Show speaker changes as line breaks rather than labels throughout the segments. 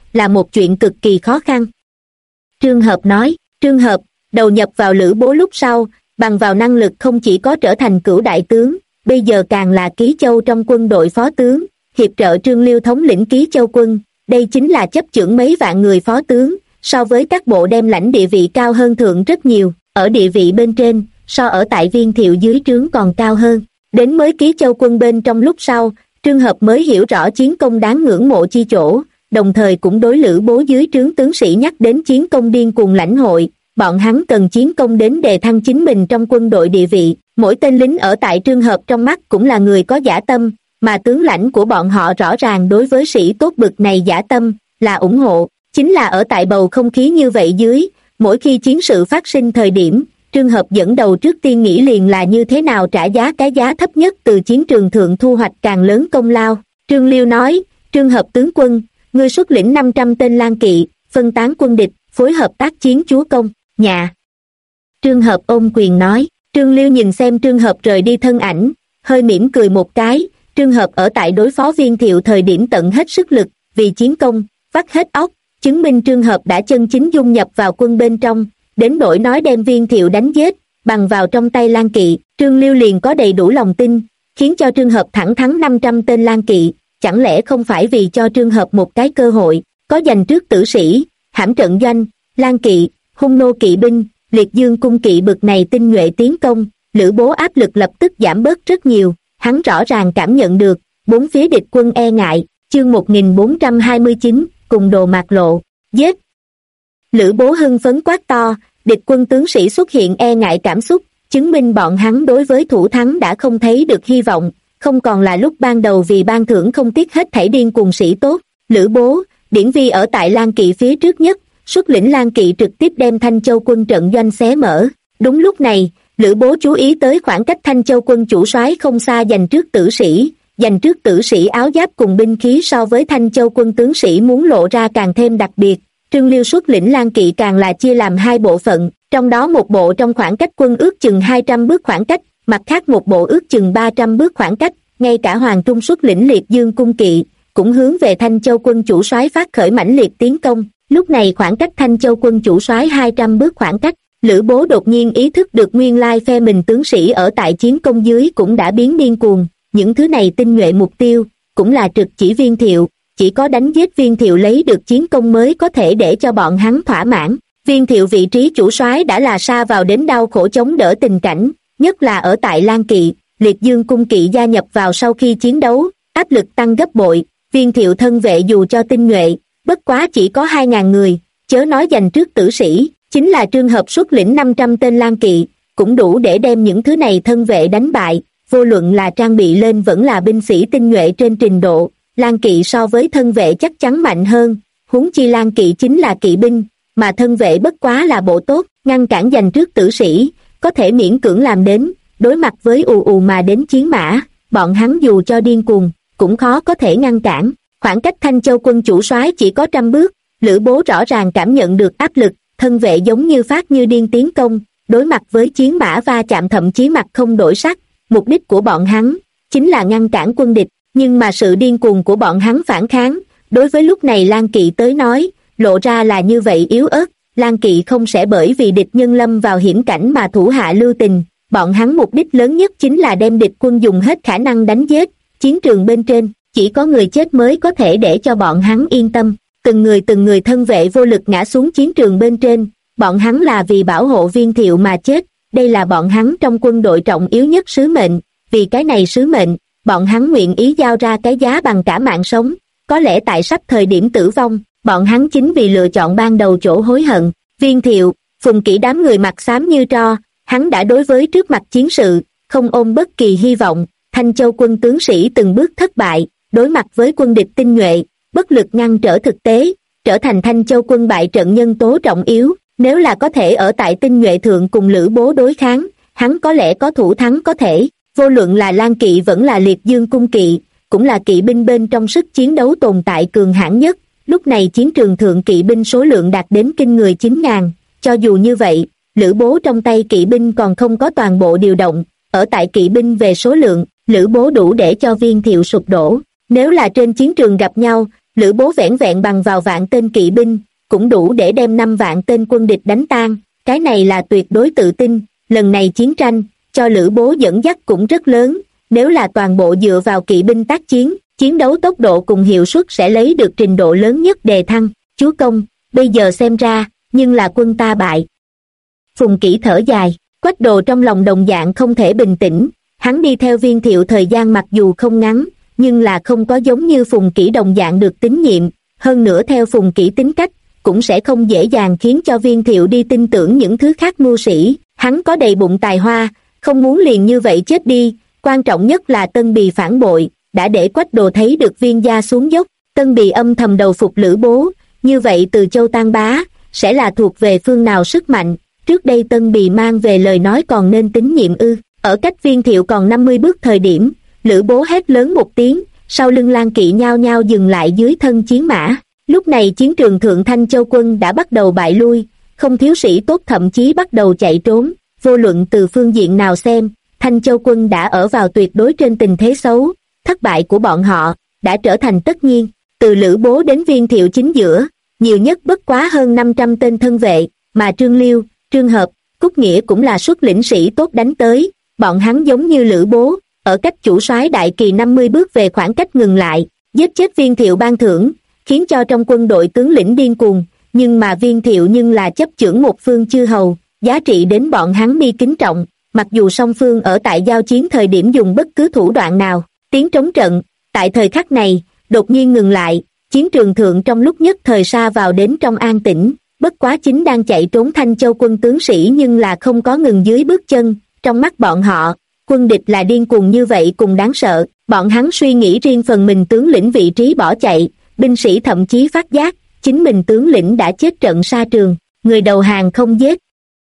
là một chuyện cực kỳ khó khăn. Trương Hợp nói. Trương Hợp đầu nhập vào Lữ Bố lúc sau, bằng vào năng lực không chỉ có trở thành cửu đại tướng, bây giờ càng là Ký Châu trong quân đội phó tướng, hiệp trợ Trương Liêu thống lĩnh Ký Châu quân, đây chính là chấp chưởng mấy vạn người phó tướng, so với các bộ đem lãnh địa vị cao hơn thượng rất nhiều, ở địa vị bên trên, so ở tại Viên Thiệu dưới trướng còn cao hơn. Đến mới Ký Châu quân bên trong lúc sau, Trương Hợp mới hiểu rõ chiến công đáng ngưỡng mộ chi chỗ, đồng thời cũng đối Lữ Bố dưới trướng tướng sĩ nhắc đến chiến công điên cuồng lãnh hội, bọn hắn cần chiến công đến đề thăng chính mình trong quân đội địa vị, mỗi tên lính ở tại Trương Hợp trong mắt cũng là người có dã tâm, mà tướng lãnh của bọn họ rõ ràng đối với sĩ tốt bực này dã tâm, là ủng hộ, chính là ở tại bầu không khí như vậy dưới, mỗi khi chiến sự phát sinh thời điểm, Trương Hợp dẫn đầu trước tiên nghĩ liền là như thế nào trả giá cái giá thấp nhất từ chiến trường thượng thu hoạch càng lớn công lao. Trương Liêu nói, Trương Hợp tướng quân, ngươi xuất lĩnh 500 tên lang kỵ, phân tán quân địch, phối hợp tác chiến chúa công, nhà. Trương Hợp ôm quyền nói. Trương Liêu nhìn xem Trương Hợp rời đi thân ảnh, hơi mỉm cười một cái. Trương Hợp ở tại đối phó Viên Thiệu thời điểm tận hết sức lực, vì chiến công, vắt hết óc, chứng minh Trương Hợp đã chân chính dung nhập vào quân bên trong, đến nỗi nói đem Viên Thiệu đánh giết, bằng vào trong tay lang kỵ, Trương Liêu liền có đầy đủ lòng tin, khiến cho Trương Hợp thẳng thắng 500 tên lang kỵ, chẳng lẽ không phải vì cho Trương Hợp một cái cơ hội, có giành trước tử sĩ, hãm trận doanh, lang kỵ, hung nô kỵ binh, liệt dương cung kỵ bực này tinh nhuệ tiến công, Lữ Bố áp lực lập tức giảm bớt rất nhiều, hắn rõ ràng cảm nhận được, bốn phía địch quân e ngại, chương 1429, cùng đồ mạc lộ, giết. Lữ Bố hưng phấn quát to, địch quân tướng sĩ xuất hiện e ngại cảm xúc, chứng minh bọn hắn đối với thủ thắng đã không thấy được hy vọng, không còn là lúc ban đầu vì ban thưởng không tiếc hết thảy điên cuồng sĩ tốt. Lữ Bố, Điển Vi ở tại Lang Kỵ phía trước nhất, xuất lĩnh Lang Kỵ trực tiếp đem Thanh Châu quân trận doanh xé mở. Đúng lúc này, Lữ Bố chú ý tới khoảng cách Thanh Châu quân chủ soái không xa dành trước tử sĩ áo giáp cùng binh khí so với Thanh Châu quân tướng sĩ muốn lộ ra càng thêm đặc biệt. Trương Liêu xuất lĩnh Lang Kỵ càng là chia làm hai bộ phận, trong đó một bộ trong khoảng cách quân ước chừng 200 bước khoảng cách, mặt khác một bộ ước chừng 300 bước khoảng cách, ngay cả Hoàng Trung xuất lĩnh liệt dương cung kỵ, cũng hướng về Thanh Châu quân chủ soái phát khởi mãnh liệt tiến công. Lúc này khoảng cách Thanh Châu quân chủ soái 200 bước khoảng cách, Lữ Bố đột nhiên ý thức được nguyên lai phe mình tướng sĩ ở tại chiến công dưới cũng đã biến điên cuồng, những thứ này tinh nhuệ mục tiêu, cũng là trực chỉ Viên Thiệu, chỉ có đánh giết Viên Thiệu lấy được chiến công mới có thể để cho bọn hắn thỏa mãn. Viên Thiệu vị trí chủ soái đã là sa vào đến đau khổ chống đỡ tình cảnh, nhất là ở tại Lang Kỵ, liệt dương cung kỵ gia nhập vào sau khi chiến đấu, áp lực tăng gấp bội. Viên Thiệu thân vệ dù cho tinh nhuệ, bất quá chỉ có 2.000 người, chớ nói giành trước tử sĩ, chính là Trương Hợp xuất lĩnh 500 tên Lang Kỵ, cũng đủ để đem những thứ này thân vệ đánh bại, vô luận là trang bị lên vẫn là binh sĩ tinh nhuệ trên trình độ, Lang Kỵ so với thân vệ chắc chắn mạnh hơn, huống chi Lang Kỵ chính là kỵ binh, mà thân vệ bất quá là bộ tốt, ngăn cản giành trước tử sĩ, có thể miễn cưỡng làm đến, đối mặt với ù ù mà đến chiến mã, bọn hắn dù cho điên cuồng, cũng khó có thể ngăn cản. Khoảng cách Thanh Châu quân chủ soái chỉ có 100 bước, Lữ Bố rõ ràng cảm nhận được áp lực, thân vệ giống như phát như điên tiến công, đối mặt với chiến mã va chạm thậm chí mặt không đổi sắc, mục đích của bọn hắn chính là ngăn cản quân địch, nhưng mà sự điên cuồng của bọn hắn phản kháng, đối với lúc này Lang Kỵ tới nói, lộ ra là như vậy yếu ớt. Lang Kỵ không sẽ bởi vì địch nhân lâm vào hiểm cảnh mà thủ hạ lưu tình, bọn hắn mục đích lớn nhất chính là đem địch quân dùng hết khả năng đánh giết. Chiến trường bên trên, chỉ có người chết mới có thể để cho bọn hắn yên tâm. Từng người thân vệ vô lực ngã xuống chiến trường bên trên, bọn hắn là vì bảo hộ Viên Thiệu mà chết, đây là bọn hắn trong quân đội trọng yếu nhất sứ mệnh, vì cái này sứ mệnh, bọn hắn nguyện ý giao ra cái giá bằng cả mạng sống, có lẽ tại sắp thời điểm tử vong, bọn hắn chính vì lựa chọn ban đầu chỗ hối hận. Viên Thiệu, Phùng Kỷ đám người mặt xám như tro, hắn đã đối với trước mặt chiến sự, không ôm bất kỳ hy vọng, Thanh Châu quân tướng sĩ từng bước thất bại, đối mặt với quân địch tinh nhuệ, bất lực ngăn trở thực tế, trở thành Thanh Châu quân bại trận nhân tố trọng yếu, nếu là có thể ở tại tinh nhuệ thượng cùng Lữ Bố đối kháng, hắn có lẽ có thủ thắng có thể, vô luận là Lang Kỵ vẫn là liệt dương cung kỵ, cũng là kỵ binh bên trong sức chiến đấu tồn tại cường hãn nhất, lúc này chiến trường thượng kỵ binh số lượng đạt đến kinh người 9.000, cho dù như vậy, Lữ Bố trong tay kỵ binh còn không có toàn bộ điều động, ở tại kỵ binh về số lượng, Lữ Bố đủ để cho Viên Thiệu sụp đổ, nếu là trên chiến trường gặp nhau, Lữ Bố vẻn vẹn bằng vào vạn tên kỵ binh, cũng đủ để đem 5 vạn tên quân địch đánh tan, cái này là tuyệt đối tự tin. Lần này chiến tranh, cho Lữ Bố dẫn dắt cũng rất lớn, nếu là toàn bộ dựa vào kỵ binh tác chiến, chiến đấu tốc độ cùng hiệu suất sẽ lấy được trình độ lớn nhất đề thăng. Chúa công, bây giờ xem ra, nhưng là quân ta bại. Phùng Kỷ thở dài, Quách Đồ trong lòng đồng dạng không thể bình tĩnh, hắn đi theo Viên Thiệu thời gian mặc dù không ngắn, nhưng là không có giống như Phùng Kỷ đồng dạng được tín nhiệm, hơn nữa theo Phùng Kỷ tính cách, cũng sẽ không dễ dàng khiến cho Viên Thiệu đi tin tưởng những thứ khác mưu sĩ, hắn có đầy bụng tài hoa, không muốn liền như vậy chết đi, quan trọng nhất là Tân Bì phản bội, đã để Quách Đồ thấy được Viên gia xuống dốc, Tân Bì âm thầm đầu phục Lữ Bố, như vậy Từ Châu Tan Bá, sẽ là thuộc về phương nào sức mạnh, trước đây Tân Bì mang về lời nói còn nên tín nhiệm ư? Ở cách Viên Thiệu còn 50 bước thời điểm, Lữ Bố hét lớn một tiếng, sau lưng Lang kỵ nhao nhao dừng lại dưới thân chiến mã. Lúc này chiến trường Thượng Thanh Châu quân đã bắt đầu bại lui, không thiếu sĩ tốt thậm chí bắt đầu chạy trốn, vô luận từ phương diện nào xem, Thanh Châu quân đã ở vào tuyệt đối trên tình thế xấu, thất bại của bọn họ đã trở thành tất nhiên. Từ Lữ Bố đến Viên Thiệu chính giữa, nhiều nhất bất quá hơn 500 tên thân vệ, mà Trương Liêu, Trương Hợp, Cúc Nghĩa cũng là xuất lĩnh sĩ tốt đánh tới, bọn hắn giống như Lữ Bố, ở cách chủ soái đại kỳ 50 bước về khoảng cách ngừng lại, giết chết Viên Thiệu ban thưởng, khiến cho trong quân đội tướng lĩnh điên cuồng, nhưng mà Viên Thiệu nhưng là chấp chưởng một phương chư hầu, giá trị đến bọn hắn đi kính trọng, mặc dù song phương ở tại giao chiến thời điểm dùng bất cứ thủ đoạn nào, tiếng trống trận, tại thời khắc này, đột nhiên ngừng lại, chiến trường thượng trong lúc nhất thời sa vào đến trong an tĩnh, bất quá chính đang chạy trốn Thanh Châu quân tướng sĩ nhưng là không có ngừng dưới bước chân, trong mắt bọn họ, quân địch là điên cuồng như vậy cùng đáng sợ, bọn hắn suy nghĩ riêng phần mình tướng lĩnh vị trí bỏ chạy, binh sĩ thậm chí phát giác, chính mình tướng lĩnh đã chết trận sa trường, người đầu hàng không giết.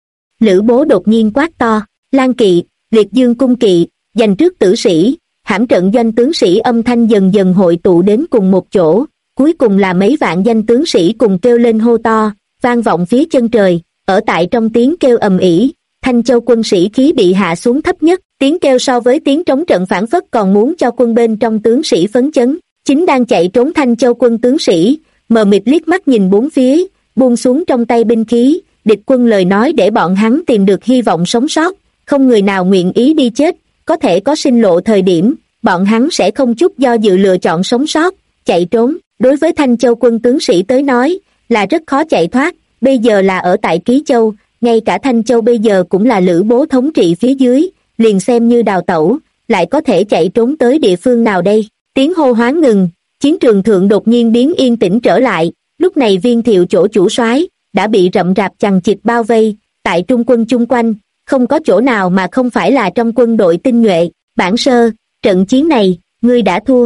Lữ Bố đột nhiên quát to, Lang kỵ, Liệt Dương cung kỵ, giành trước tử sĩ, hãm trận doanh tướng sĩ âm thanh dần dần hội tụ đến cùng một chỗ, cuối cùng là mấy vạn danh tướng sĩ cùng kêu lên hô to, vang vọng phía chân trời, ở tại trong tiếng kêu ầm ĩ, Thanh Châu quân sĩ khí bị hạ xuống thấp nhất, tiếng kêu so với tiếng trống trận phảng phất còn muốn cho quân bên trong tướng sĩ phấn chấn, chính đang chạy trốn Thanh Châu quân tướng sĩ, mờ mịt liếc mắt nhìn bốn phía, buông xuống trong tay binh khí, địch quân lời nói để bọn hắn tìm được hy vọng sống sót, không người nào nguyện ý đi chết, có thể có sinh lộ thời điểm, bọn hắn sẽ không chút do dự lựa chọn sống sót, chạy trốn, đối với Thanh Châu quân tướng sĩ tới nói, là rất khó chạy thoát, bây giờ là ở tại Ký Châu, ngay cả Thanh Châu bây giờ cũng là Lữ Bố thống trị phía dưới, liền xem như đào tẩu, lại có thể chạy trốn tới địa phương nào đây, tiếng hô hoán ngừng, chiến trường thượng đột nhiên biến yên tĩnh trở lại, lúc này Viên Thiệu chỗ chủ soái đã bị rậm rạp chằng chịt bao vây, tại trung quân chung quanh, không có chỗ nào mà không phải là trong quân đội tinh nhuệ, Bản Sơ, trận chiến này, ngươi đã thua.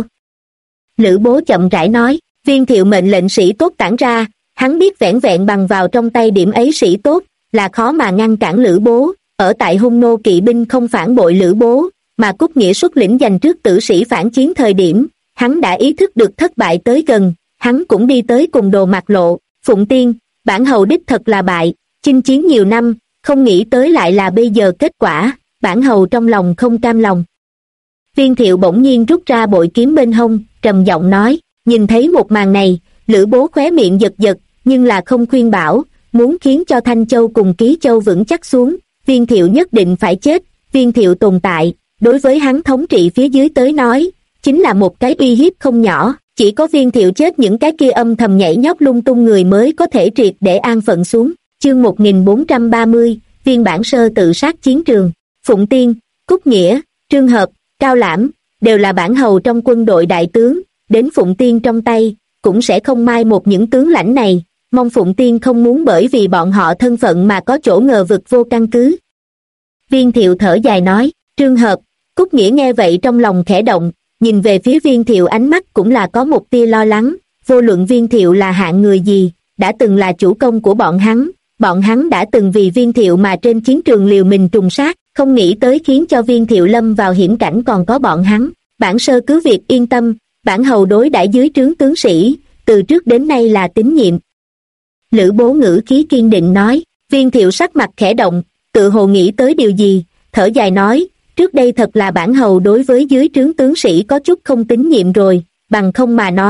Lữ Bố chậm rãi nói, Viên Thiệu mệnh lệnh sĩ tốt tản ra, hắn biết vẻn vẹn bằng vào trong tay điểm ấy sĩ tốt, là khó mà ngăn cản Lữ Bố, ở tại Hung Nô kỵ binh không phản bội Lữ Bố, mà Cúc Nghĩa xuất lĩnh giành trước tử sĩ phản chiến thời điểm, hắn đã ý thức được thất bại tới gần, hắn cũng đi tới cùng Đồ Mạc Lộ, Phụng Tiên, bản hầu đích thật là bại, chinh chiến nhiều năm, không nghĩ tới lại là bây giờ kết quả, bản hầu trong lòng không cam lòng. Viên Thiệu bỗng nhiên rút ra bội kiếm bên hông, trầm giọng nói, nhìn thấy một màn này, Lữ Bố khóe miệng giật giật, nhưng là không khuyên bảo, muốn khiến cho Thanh Châu cùng Ký Châu vững chắc xuống, Viên Thiệu nhất định phải chết, Viên Thiệu tồn tại, đối với hắn thống trị phía dưới tới nói, chính là một cái uy hiếp không nhỏ, chỉ có Viên Thiệu chết những cái kia âm thầm nhảy nhót lung tung người mới có thể triệt để an phận xuống. Chương 1430, Viên Bản Sơ tự sát chiến trường, Phụng Tiên, Cúc Nghĩa, Trương Hợp, Cao Lãm, đều là bản hầu trong quân đội đại tướng, đến Phụng Tiên trong tay, cũng sẽ không mai một những tướng lãnh này, mong Phụng Tiên không muốn bởi vì bọn họ thân phận mà có chỗ ngờ vực vô căn cứ. Viên Thiệu thở dài nói, Trương Hợp, Cúc Nghĩa nghe vậy trong lòng khẽ động, nhìn về phía Viên Thiệu ánh mắt cũng là có một tia lo lắng, vô luận Viên Thiệu là hạng người gì, đã từng là chủ công của bọn hắn đã từng vì Viên Thiệu mà trên chiến trường liều mình trùng sát, không nghĩ tới khiến cho Viên Thiệu lâm vào hiểm cảnh còn có bọn hắn. Bản Sơ cứ việc yên tâm, bản hầu đối đãi dưới trướng tướng sĩ, từ trước đến nay là tín nhiệm. Lữ Bố ngữ khí kiên định nói, Viên Thiệu sắc mặt khẽ động, tự hồ nghĩ tới điều gì, thở dài nói, trước đây thật là bản hầu đối với dưới trướng tướng sĩ có chút không tín nhiệm rồi, bằng không mà nói,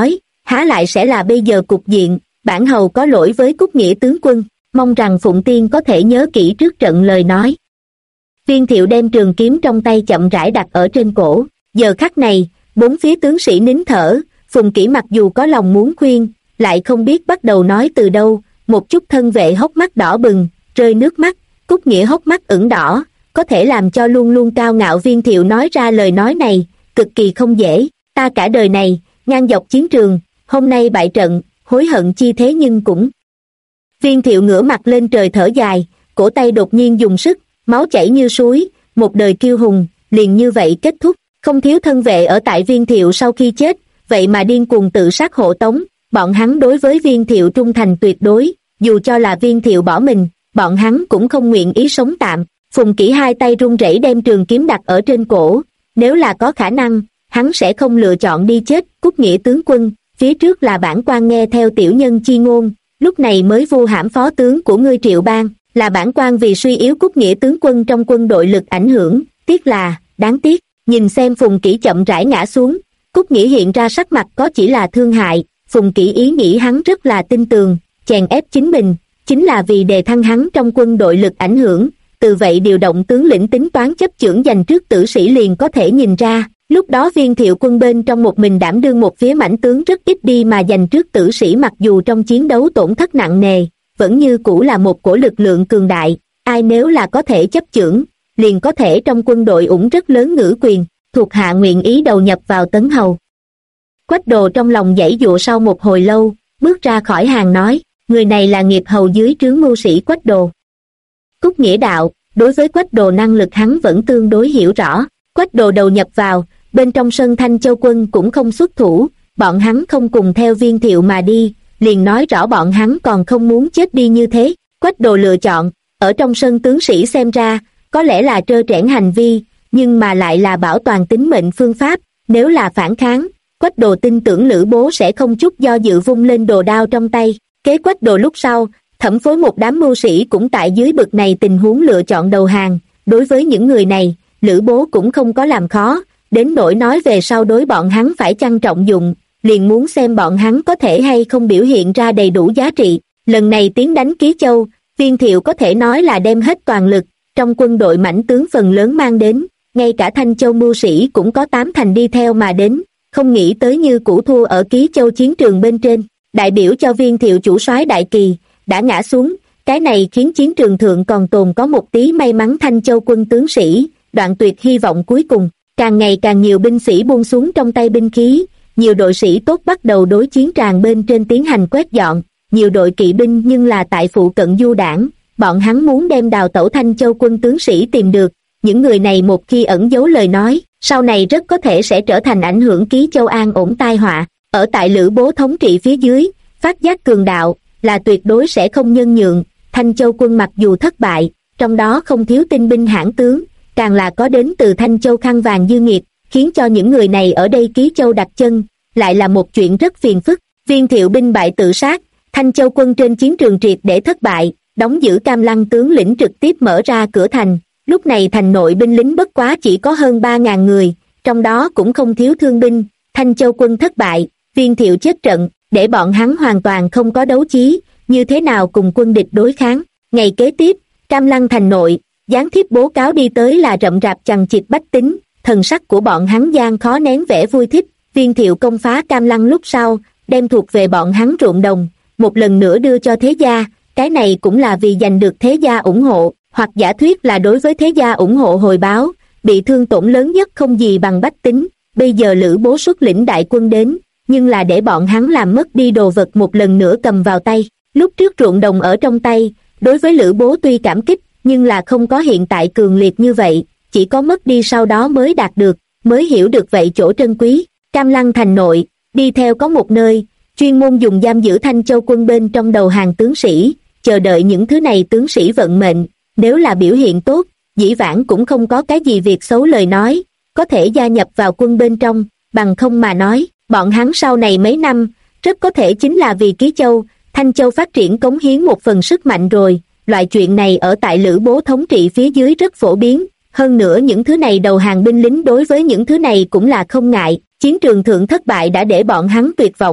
há lại sẽ là bây giờ cục diện. Bản hầu có lỗi với Cúc Nghĩa tướng quân, mong rằng Phụng Tiên có thể nhớ kỹ trước trận lời nói. Viên Thiệu đem trường kiếm trong tay chậm rãi đặt ở trên cổ. Giờ khắc này, bốn phía tướng sĩ nín thở. Phùng Kỷ mặc dù có lòng muốn khuyên, lại không biết bắt đầu nói từ đâu. Một chút thân vệ hốc mắt đỏ bừng, rơi nước mắt. Cúc Nghĩa hốc mắt ửng đỏ, có thể làm cho luôn luôn cao ngạo Viên Thiệu nói ra lời nói này, cực kỳ không dễ. Ta cả đời này, ngang dọc chiến trường, hôm nay bại trận, hối hận chi thế nhưng cũng. Viên Thiệu ngửa mặt lên trời thở dài, cổ tay đột nhiên dùng sức, máu chảy như suối, một đời kiêu hùng, liền như vậy kết thúc. Không thiếu thân vệ ở tại Viên Thiệu sau khi chết, vậy mà điên cuồng tự sát hộ tống. Bọn hắn đối với Viên Thiệu trung thành tuyệt đối, dù cho là Viên Thiệu bỏ mình, bọn hắn cũng không nguyện ý sống tạm. Phùng Kỷ hai tay run rẩy đem trường kiếm đặt ở trên cổ, nếu là có khả năng, hắn sẽ không lựa chọn đi chết. Cúc Nghĩa tướng quân, phía trước là bản quan nghe theo tiểu nhân chi ngôn, lúc này mới vu hãm phó tướng của ngươi Triệu Bang, là bản quan vì suy yếu Cúc Nghĩa tướng quân trong quân đội lực ảnh hưởng, tiếc là, đáng tiếc. Nhìn xem Phùng Kỷ chậm rãi ngã xuống, Cúc Nghĩa hiện ra sắc mặt có chỉ là thương hại. Phùng Kỷ ý nghĩ hắn rất là tin tường, chèn ép chính mình, chính là vì đề thăng hắn trong quân đội lực ảnh hưởng, từ vậy điều động tướng lĩnh tính toán chấp chưởng dành trước tử sĩ liền có thể nhìn ra. Lúc đó Viên Thiệu quân bên trong một mình đảm đương một phía mãnh tướng rất ít đi mà dành trước tử sĩ mặc dù trong chiến đấu tổn thất nặng nề, vẫn như cũ là một cổ lực lượng cường đại, ai nếu là có thể chấp chưởng, liền có thể trong quân đội ủng rất lớn ngữ quyền, thuộc hạ nguyện ý đầu nhập vào Tấn Hầu. Quách Đồ trong lòng giãy giụa sau một hồi lâu, bước ra khỏi hàng nói, người này là nghiệp hầu dưới trướng mưu sĩ Quách Đồ. Cúc Nghĩa đạo, đối với Quách Đồ năng lực hắn vẫn tương đối hiểu rõ. Quách Đồ đầu nhập vào, bên trong sân Thanh Châu quân cũng không xuất thủ, bọn hắn không cùng theo Viên Thiệu mà đi, liền nói rõ bọn hắn còn không muốn chết đi như thế. Quách Đồ lựa chọn, ở trong sân tướng sĩ xem ra, có lẽ là trơ trẽn hành vi, nhưng mà lại là bảo toàn tính mệnh phương pháp. Nếu là phản kháng, Quách Đồ tin tưởng Lữ Bố sẽ không chút do dự vung lên đồ đao trong tay. Kế Quách Đồ lúc sau, thẩm phối một đám mưu sĩ cũng tại dưới bực này tình huống lựa chọn đầu hàng. Đối với những người này, Lữ Bố cũng không có làm khó, đến nỗi nói về sau đối bọn hắn phải chăng trọng dụng, liền muốn xem bọn hắn có thể hay không biểu hiện ra đầy đủ giá trị. Lần này tiến đánh Ký Châu, Viên Thiệu có thể nói là đem hết toàn lực, trong quân đội mãnh tướng phần lớn mang đến, ngay cả Thanh Châu mưu sĩ cũng có 8 thành đi theo mà đến, không nghĩ tới như cũ thua ở Ký Châu chiến trường bên trên. Đại biểu cho Viên Thiệu chủ soái Đại Kỳ đã ngã xuống, cái này khiến chiến trường thượng còn tồn có một tí may mắn Thanh Châu quân tướng sĩ, đoạn tuyệt hy vọng cuối cùng. Càng ngày càng nhiều binh sĩ buông xuống trong tay binh khí, nhiều đội sĩ tốt bắt đầu đối chiến tràng bên trên tiến hành quét dọn, nhiều đội kỵ binh nhưng là tại phụ cận du đảng, bọn hắn muốn đem đào tẩu Thanh Châu quân tướng sĩ tìm được. Những người này một khi ẩn giấu lời nói, sau này rất có thể sẽ trở thành ảnh hưởng Ký Châu an ổn tai họa. Ở tại Lữ Bố thống trị phía dưới, phát giác cường đạo là tuyệt đối sẽ không nhân nhượng. Thanh Châu quân mặc dù thất bại, trong đó không thiếu tinh binh hãn tướng, càng là có đến từ Thanh Châu khăn vàng dư nghiệt, khiến cho những người này ở đây Ký Châu đặt chân, lại là một chuyện rất phiền phức. Viên Thiệu binh bại tự sát, Thanh Châu quân trên chiến trường triệt để thất bại, đóng giữ Cam Lăng tướng lĩnh trực tiếp mở ra cửa thành. Lúc này thành nội binh lính bất quá chỉ có hơn 3.000 người, trong đó cũng không thiếu thương binh. Thanh Châu quân thất bại, Viên Thiệu chết trận, để bọn hắn hoàn toàn không có đấu chí, như thế nào cùng quân địch đối kháng. Ngày kế tiếp, Cam Lăng thành nội, gián thiếp bố cáo đi tới là rậm rạp chằng chịt bách tính, thần sắc của bọn hắn gian khó nén vẻ vui thích. Viên Thiệu công phá Cam Lăng lúc sau, đem thuộc về bọn hắn ruộng đồng, một lần nữa đưa cho thế gia, cái này cũng là vì giành được thế gia ủng hộ, hoặc giả thuyết là đối với thế gia ủng hộ hồi báo. Bị thương tổn lớn nhất không gì bằng bách tính, bây giờ Lữ Bố xuất lĩnh đại quân đến, nhưng là để bọn hắn làm mất đi đồ vật một lần nữa cầm vào tay. Lúc trước ruộng đồng ở trong tay, đối với Lữ Bố tuy cảm kích, nhưng là không có hiện tại cường liệt như vậy, chỉ có mất đi sau đó mới đạt được, mới hiểu được vậy chỗ trân quý. Cam Lăng thành nội, đi theo có một nơi, chuyên môn dùng giam giữ Thanh Châu quân bên trong đầu hàng tướng sĩ, chờ đợi những thứ này tướng sĩ vận mệnh, nếu là biểu hiện tốt, dĩ vãng cũng không có cái gì việc xấu lời nói, có thể gia nhập vào quân bên trong, bằng không mà nói, bọn hắn sau này mấy năm, rất có thể chính là vì Ký Châu, Thanh Châu phát triển cống hiến một phần sức mạnh rồi. Loại chuyện này ở tại Lữ Bố thống trị phía dưới rất phổ biến, hơn nữa những thứ này đầu hàng binh lính đối với những thứ này cũng là không ngại. Chiến trường thượng thất bại đã để bọn hắn tuyệt vọng,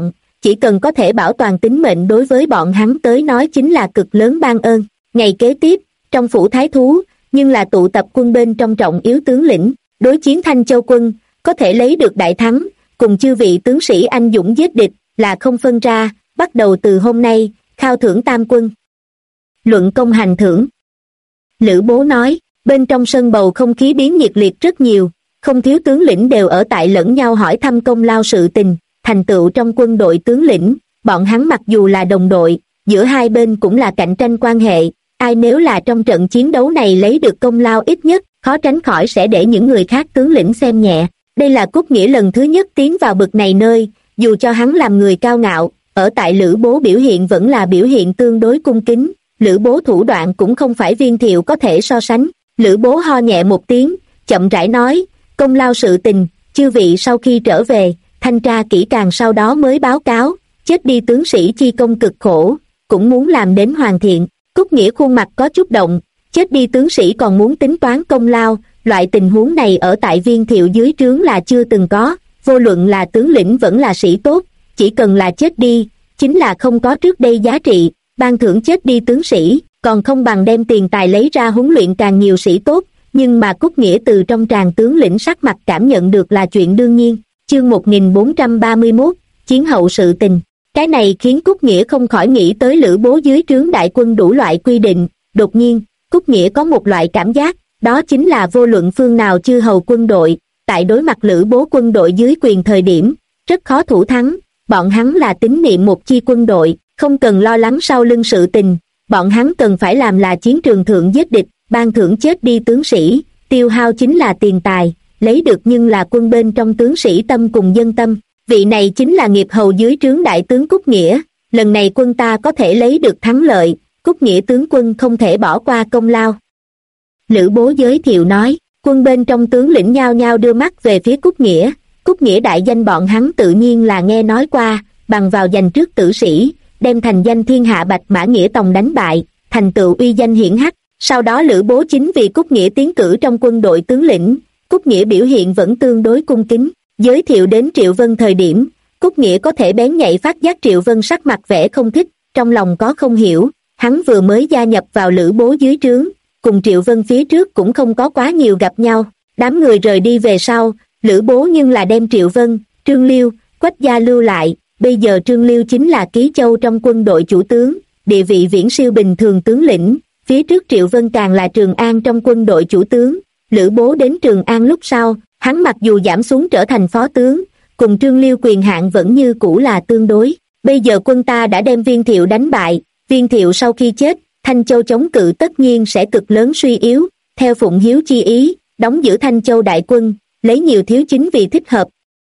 chỉ cần có thể bảo toàn tính mệnh đối với bọn hắn tới nói chính là cực lớn ban ơn. Ngày kế tiếp, trong phủ thái thú, nhưng là tụ tập quân bên trong trọng yếu tướng lĩnh, đối chiến Thanh Châu quân, có thể lấy được đại thắng, cùng chư vị tướng sĩ anh dũng giết địch, là không phân ra, bắt đầu từ hôm nay, khao thưởng tam quân. Luận công hành thưởng. Lữ Bố nói, bên trong sân bầu không khí biến nhiệt liệt rất nhiều, không thiếu tướng lĩnh đều ở tại lẫn nhau hỏi thăm công lao sự tình, thành tựu trong quân đội tướng lĩnh, bọn hắn mặc dù là đồng đội, giữa hai bên cũng là cạnh tranh quan hệ, ai nếu là trong trận chiến đấu này lấy được công lao ít nhất, khó tránh khỏi sẽ để những người khác tướng lĩnh xem nhẹ. Đây là Cúc Nghĩa lần thứ nhất tiến vào bực này nơi, dù cho hắn làm người cao ngạo, ở tại Lữ Bố biểu hiện vẫn là biểu hiện tương đối cung kính, Lữ Bố thủ đoạn cũng không phải Viên Thiệu có thể so sánh. Lữ Bố ho nhẹ một tiếng, chậm rãi nói, công lao sự tình, chư vị sau khi trở về, thanh tra kỹ càng sau đó mới báo cáo, chết đi tướng sĩ chi công cực khổ, cũng muốn làm đến hoàn thiện. Cúc Nghĩa khuôn mặt có chút động, chết đi tướng sĩ còn muốn tính toán công lao, loại tình huống này ở tại Viên Thiệu dưới trướng là chưa từng có, vô luận là tướng lĩnh vẫn là sĩ tốt, chỉ cần là chết đi, chính là không có trước đây giá trị, ban thưởng chết đi tướng sĩ, còn không bằng đem tiền tài lấy ra huấn luyện càng nhiều sĩ tốt, nhưng mà Cúc Nghĩa từ trong tràng tướng lĩnh sắc mặt cảm nhận được là chuyện đương nhiên. Chương 1431, chiến hậu sự tình. Cái này khiến Cúc Nghĩa không khỏi nghĩ tới Lữ Bố dưới trướng đại quân đủ loại quy định, đột nhiên, Cúc Nghĩa có một loại cảm giác, đó chính là vô luận phương nào chư hầu quân đội, tại đối mặt Lữ Bố quân đội dưới quyền thời điểm, rất khó thủ thắng, bọn hắn là tín niệm một chi quân đội, không cần lo lắng sau lưng sự tình, bọn hắn cần phải làm là chiến trường thượng giết địch, ban thưởng chết đi tướng sĩ, tiêu hao chính là tiền tài, lấy được nhưng là quân bên trong tướng sĩ tâm cùng dân tâm. Vị này chính là nghiệp hầu dưới trướng đại tướng Cúc Nghĩa, lần này quân ta có thể lấy được thắng lợi, Cúc Nghĩa tướng quân không thể bỏ qua công lao. Lữ Bố giới thiệu nói, quân bên trong tướng lĩnh nhao nhao đưa mắt về phía Cúc Nghĩa đại danh bọn hắn tự nhiên là nghe nói qua, bằng vào giành trước tử sĩ, đem thành danh thiên hạ Bạch Mã Nghĩa Tòng đánh bại, thành tựu uy danh hiển hách. Sau đó Lữ Bố chính vì Cúc Nghĩa tiến cử trong quân đội tướng lĩnh, Cúc Nghĩa biểu hiện vẫn tương đối cung kính. Giới thiệu đến Triệu Vân thời điểm, Cúc Nghĩa có thể bén nhạy phát giác Triệu Vân sắc mặt vẻ không thích, trong lòng có không hiểu, hắn vừa mới gia nhập vào Lữ Bố dưới trướng, cùng Triệu Vân phía trước cũng không có quá nhiều gặp nhau. Đám người rời đi về sau, Lữ Bố nhưng là đem Triệu Vân, Trương Liêu, Quách Gia lưu lại, bây giờ Trương Liêu chính là Ký Châu trong quân đội chủ tướng, địa vị viễn siêu bình thường tướng lĩnh, phía trước Triệu Vân càng là Trường An trong quân đội chủ tướng. Lữ Bố đến Trường An lúc sau, hắn mặc dù giảm xuống trở thành phó tướng, cùng Trương Liêu quyền hạn vẫn như cũ là tương đối. Bây giờ quân ta đã đem Viên Thiệu đánh bại, Viên Thiệu sau khi chết, Thanh Châu chống cự tất nhiên sẽ cực lớn suy yếu, theo Phụng Hiếu chi ý, đóng giữ Thanh Châu đại quân, lấy nhiều thiếu chính vì thích hợp.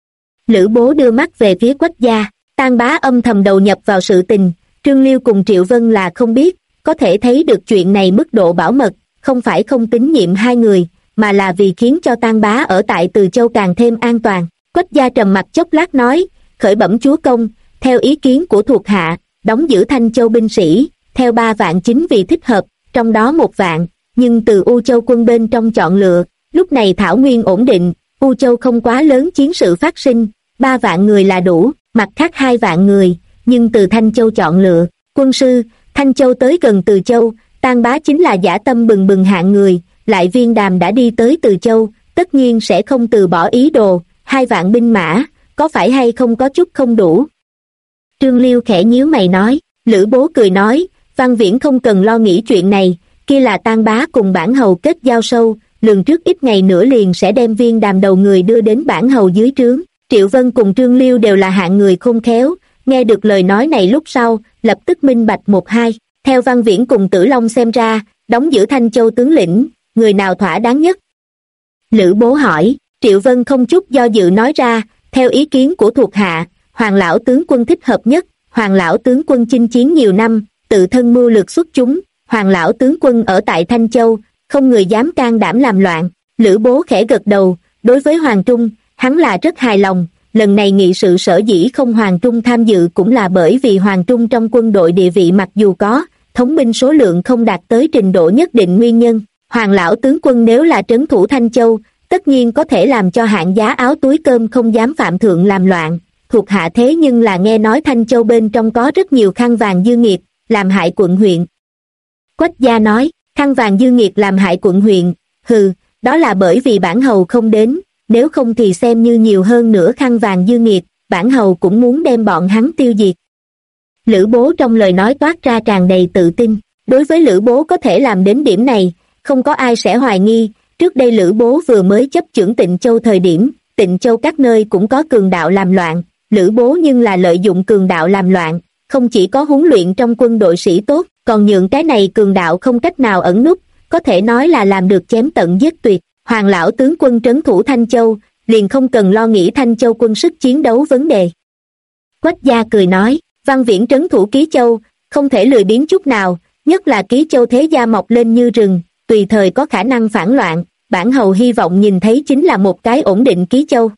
Lữ Bố đưa mắt về phía Quách Gia, Tang Bá âm thầm đầu nhập vào sự tình, Trương Liêu cùng Triệu Vân là không biết, có thể thấy được chuyện này mức độ bảo mật, không phải không tín nhiệm hai người, mà là vì khiến cho Tang Bá ở tại Từ Châu càng thêm an toàn. Quách Gia trầm mặt chốc lát nói, khởi bẩm chúa công, theo ý kiến của thuộc hạ, đóng giữ Thanh Châu binh sĩ, theo 3 vạn chính vì thích hợp, trong đó 1 vạn, nhưng từ U Châu quân bên trong chọn lựa, lúc này thảo nguyên ổn định, U Châu không quá lớn chiến sự phát sinh, 3 vạn người là đủ, mặt khác 2 vạn người, nhưng từ Thanh Châu chọn lựa, quân sư, Thanh Châu tới gần Từ Châu, Tang Bá chính là dã tâm bừng bừng hạng người, lại Viên Đàm đã đi tới Từ Châu, tất nhiên sẽ không từ bỏ ý đồ, 2 vạn binh mã, có phải hay không có chút không đủ? Trương Liêu khẽ nhíu mày nói, Lữ Bố cười nói, Văn Viễn không cần lo nghĩ chuyện này, kia là Tang Bá cùng bản hầu kết giao sâu, lường trước ít ngày nữa liền sẽ đem Viên Đàm đầu người đưa đến bản hầu dưới trướng. Triệu Vân cùng Trương Liêu đều là hạng người khôn khéo, nghe được lời nói này lúc sau, lập tức minh bạch 1-2, theo Văn Viễn cùng Tử Long xem ra, đóng giữ Thanh Châu tướng lĩnh, người nào thỏa đáng nhất? Lữ Bố hỏi, Triệu Vân không chút do dự nói ra, theo ý kiến của thuộc hạ, Hoàng lão tướng quân thích hợp nhất, Hoàng lão tướng quân chinh chiến nhiều năm, tự thân mưu lược xuất chúng, Hoàng lão tướng quân ở tại Thanh Châu, không người dám can đảm làm loạn. Lữ Bố khẽ gật đầu, đối với Hoàng Trung, hắn là rất hài lòng, lần này nghị sự sở dĩ không Hoàng Trung tham dự cũng là bởi vì Hoàng Trung trong quân đội địa vị mặc dù có, thống binh số lượng không đạt tới trình độ nhất định nguyên nhân. Hoàng lão tướng quân nếu là trấn thủ Thanh Châu, tất nhiên có thể làm cho hạng giá áo túi cơm không dám phạm thượng làm loạn, thuộc hạ thế nhưng là nghe nói Thanh Châu bên trong có rất nhiều khăn vàng dư nghiệt, làm hại quận huyện. Quách gia nói, khăn vàng dư nghiệt làm hại quận huyện, hừ, đó là bởi vì bản hầu không đến, nếu không thì xem như nhiều hơn nữa khăn vàng dư nghiệt, bản hầu cũng muốn đem bọn hắn tiêu diệt. Lữ Bố trong lời nói toát ra tràn đầy tự tin, đối với Lữ Bố có thể làm đến điểm này, không có ai sẽ hoài nghi, trước đây Lữ Bố vừa mới chấp chưởng Tịnh Châu thời điểm, Tịnh Châu các nơi cũng có cường đạo làm loạn, Lữ Bố nhưng là lợi dụng cường đạo làm loạn, không chỉ có huấn luyện trong quân đội sĩ tốt, còn nhượng cái này cường đạo không cách nào ẩn núp, có thể nói là làm được chém tận giết tuyệt. Hoàng lão tướng quân trấn thủ Thanh Châu, liền không cần lo nghĩ Thanh Châu quân sức chiến đấu vấn đề. Quách gia cười nói, Văn Viễn trấn thủ Ký Châu, không thể lười biếng chút nào, nhất là Ký Châu thế gia mọc lên như rừng, tùy thời có khả năng phản loạn, bản hầu hy vọng nhìn thấy chính là một cái ổn định Ký Châu.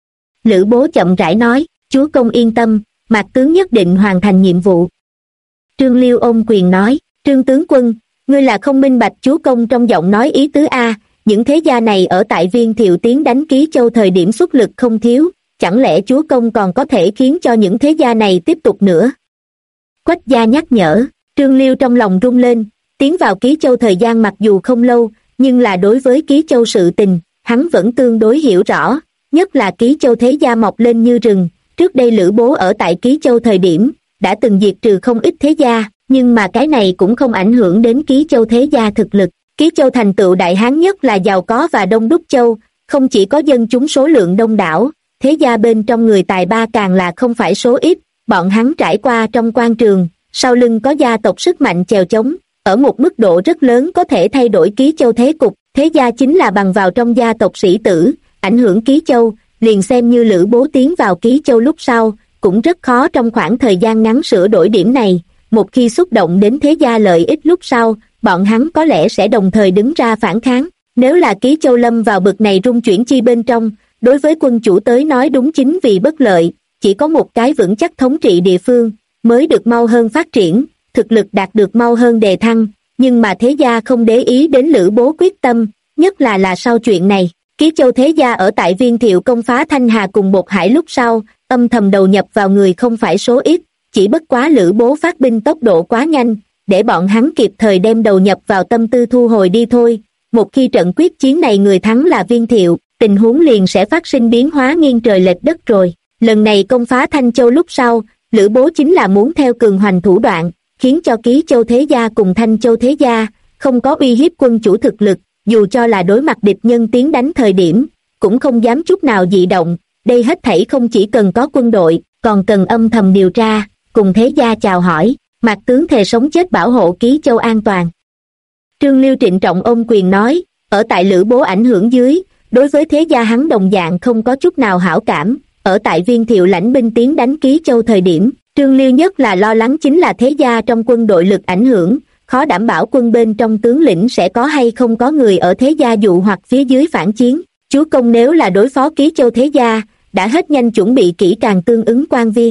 Lữ Bố chậm rãi nói, chúa công yên tâm, Mạc tướng nhất định hoàn thành nhiệm vụ. Trương Liêu ôm quyền nói, Trương tướng quân, ngươi là không minh bạch chúa công trong giọng nói ý tứ a, những thế gia này ở tại Viên Thiệu tiến đánh Ký Châu thời điểm xuất lực không thiếu, chẳng lẽ chúa công còn có thể khiến cho những thế gia này tiếp tục nữa? Quách gia nhắc nhở, Trương Liêu trong lòng rung lên, tiến vào Ký Châu thời gian mặc dù không lâu, nhưng là đối với Ký Châu sự tình, hắn vẫn tương đối hiểu rõ, nhất là Ký Châu thế gia mọc lên như rừng, trước đây Lữ Bố ở tại Ký Châu thời điểm, đã từng diệt trừ không ít thế gia, nhưng mà cái này cũng không ảnh hưởng đến Ký Châu thế gia thực lực. Ký Châu thành tựu đại hán nhất là giàu có và đông đúc châu, không chỉ có dân chúng số lượng đông đảo, thế gia bên trong người tài ba càng là không phải số ít, bọn hắn trải qua trong quan trường, sau lưng có gia tộc sức mạnh chèo chống, ở một mức độ rất lớn có thể thay đổi Ký Châu thế cục, thế gia chính là bằng vào trong gia tộc sĩ tử, ảnh hưởng Ký Châu, liền xem như Lữ Bố tiến vào Ký Châu lúc sau, cũng rất khó trong khoảng thời gian ngắn sửa đổi điểm này, một khi xúc động đến thế gia lợi ích lúc sau, bọn hắn có lẽ sẽ đồng thời đứng ra phản kháng. Nếu là Ký Châu lâm vào bực này rung chuyển chi bên trong, đối với quân chủ tới nói đúng chính vì bất lợi, chỉ có một cái vững chắc thống trị địa phương, mới được mau hơn phát triển, thực lực đạt được mau hơn đề thăng, nhưng mà thế gia không để ý đến Lữ Bố quyết tâm, nhất là sau chuyện này. Ký Châu thế gia ở tại Viên Thiệu công phá Thanh Hà cùng Bột Hải lúc sau, âm thầm đầu nhập vào người không phải số ít, chỉ bất quá Lữ Bố phát binh tốc độ quá nhanh, để bọn hắn kịp thời đem đầu nhập vào tâm tư thu hồi đi thôi. Một khi trận quyết chiến này người thắng là Viên Thiệu, tình huống liền sẽ phát sinh biến hóa nghiêng trời lệch đất rồi. Lần này công phá Thanh Châu lúc sau, Lữ Bố chính là muốn theo cường hoành thủ đoạn, khiến cho Ký Châu thế gia cùng Thanh Châu thế gia không có uy hiếp quân chủ thực lực, dù cho là đối mặt địch nhân tiến đánh thời điểm, cũng không dám chút nào dị động. Đây hết thảy không chỉ cần có quân đội, còn cần âm thầm điều tra, cùng thế gia chào hỏi, Mạc tướng thề sống chết bảo hộ Ký Châu an toàn. Trương Liêu trịnh trọng ôm quyền nói, ở tại Lữ Bố ảnh hưởng dưới, đối với thế gia hắn đồng dạng không có chút nào hảo cảm, ở tại Viên Thiệu lãnh binh tiến đánh Ký Châu thời điểm, Trương Liêu nhất là lo lắng chính là thế gia trong quân đội lực ảnh hưởng, khó đảm bảo quân bên trong tướng lĩnh sẽ có hay không có người ở thế gia dụ hoặc phía dưới phản chiến. Chúa công nếu là đối phó Ký Châu thế gia, đã hết nhanh chuẩn bị kỹ càng tương ứng quan viên.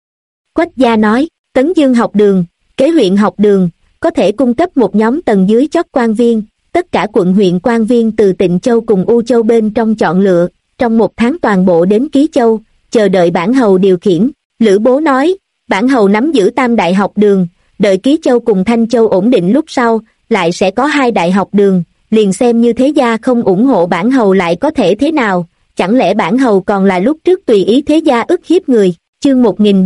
Quách gia nói, Tấn Dương học đường, Kế huyện học đường, có thể cung cấp một nhóm tầng dưới chót quan viên, tất cả quận huyện quan viên từ Tịnh Châu cùng U Châu bên trong chọn lựa, trong một tháng toàn bộ đến Ký Châu, chờ đợi bản hầu điều khiển. Lữ Bố nói, bản hầu nắm giữ tam đại học đường, đợi Ký Châu cùng Thanh Châu ổn định lúc sau, lại sẽ có hai đại học đường, liền xem như thế gia không ủng hộ bản hầu lại có thể thế nào, chẳng lẽ bản hầu còn là lúc trước tùy ý thế gia ức hiếp người. Chương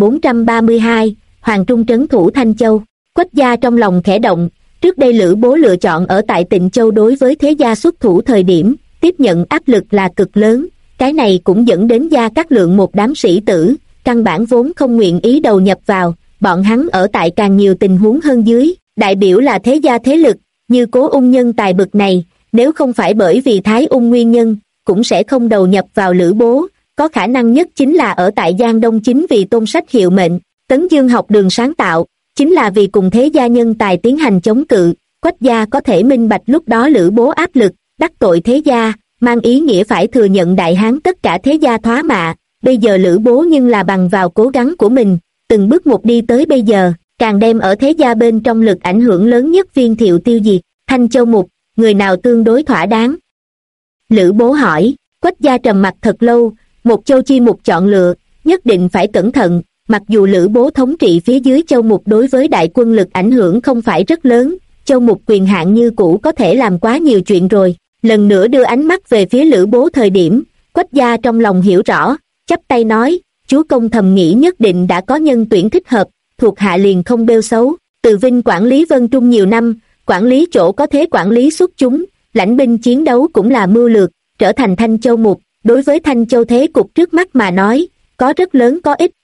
1432, Hoàng Trung trấn thủ Thanh Châu. Quách gia trong lòng khẽ động, trước đây Lữ Bố lựa chọn ở tại Tịnh Châu đối với thế gia xuất thủ thời điểm, tiếp nhận áp lực là cực lớn, cái này cũng dẫn đến Gia Cát Lượng một đám sĩ tử, căn bản vốn không nguyện ý đầu nhập vào, bọn hắn ở tại càng nhiều tình huống hơn dưới, đại biểu là thế gia thế lực, như Cố Ung nhân tài bực này, nếu không phải bởi vì Thái Ung nguyên nhân, cũng sẽ không đầu nhập vào Lữ Bố, có khả năng nhất chính là ở tại Giang Đông chính vì tôn sách hiệu mệnh. Tấn Dương học đường sáng tạo, chính là vì cùng thế gia nhân tài tiến hành chống cự. Quách gia có thể minh bạch lúc đó Lữ Bố áp lực, đắc tội thế gia, mang ý nghĩa phải thừa nhận đại hán tất cả thế gia thoá mạ. Bây giờ Lữ Bố nhưng là bằng vào cố gắng của mình, từng bước một đi tới bây giờ, càng đem ở thế gia bên trong lực ảnh hưởng lớn nhất Viên Thiệu tiêu diệt. Thanh Châu mục, người nào tương đối thỏa đáng? Lữ Bố hỏi. Quách gia trầm mặt thật lâu, một châu chi mục chọn lựa, nhất định phải cẩn thận. Mặc dù Lữ Bố thống trị phía dưới Châu Mục đối với đại quân lực ảnh hưởng không phải rất lớn, Châu Mục quyền hạn như cũ có thể làm quá nhiều chuyện rồi. Lần nữa đưa ánh mắt về phía Lữ Bố thời điểm, Quách gia trong lòng hiểu rõ, chắp tay nói, chúa công thầm nghĩ nhất định đã có nhân tuyển thích hợp, thuộc hạ liền không bêu xấu. Từ Vinh quản lý Vân Trung nhiều năm, quản lý chỗ có thế quản lý xuất chúng, lãnh binh chiến đấu cũng là mưu lược, trở thành Thanh Châu Mục, đối với Thanh Châu thế cục trước mắt mà nói, có rất lớn có ích.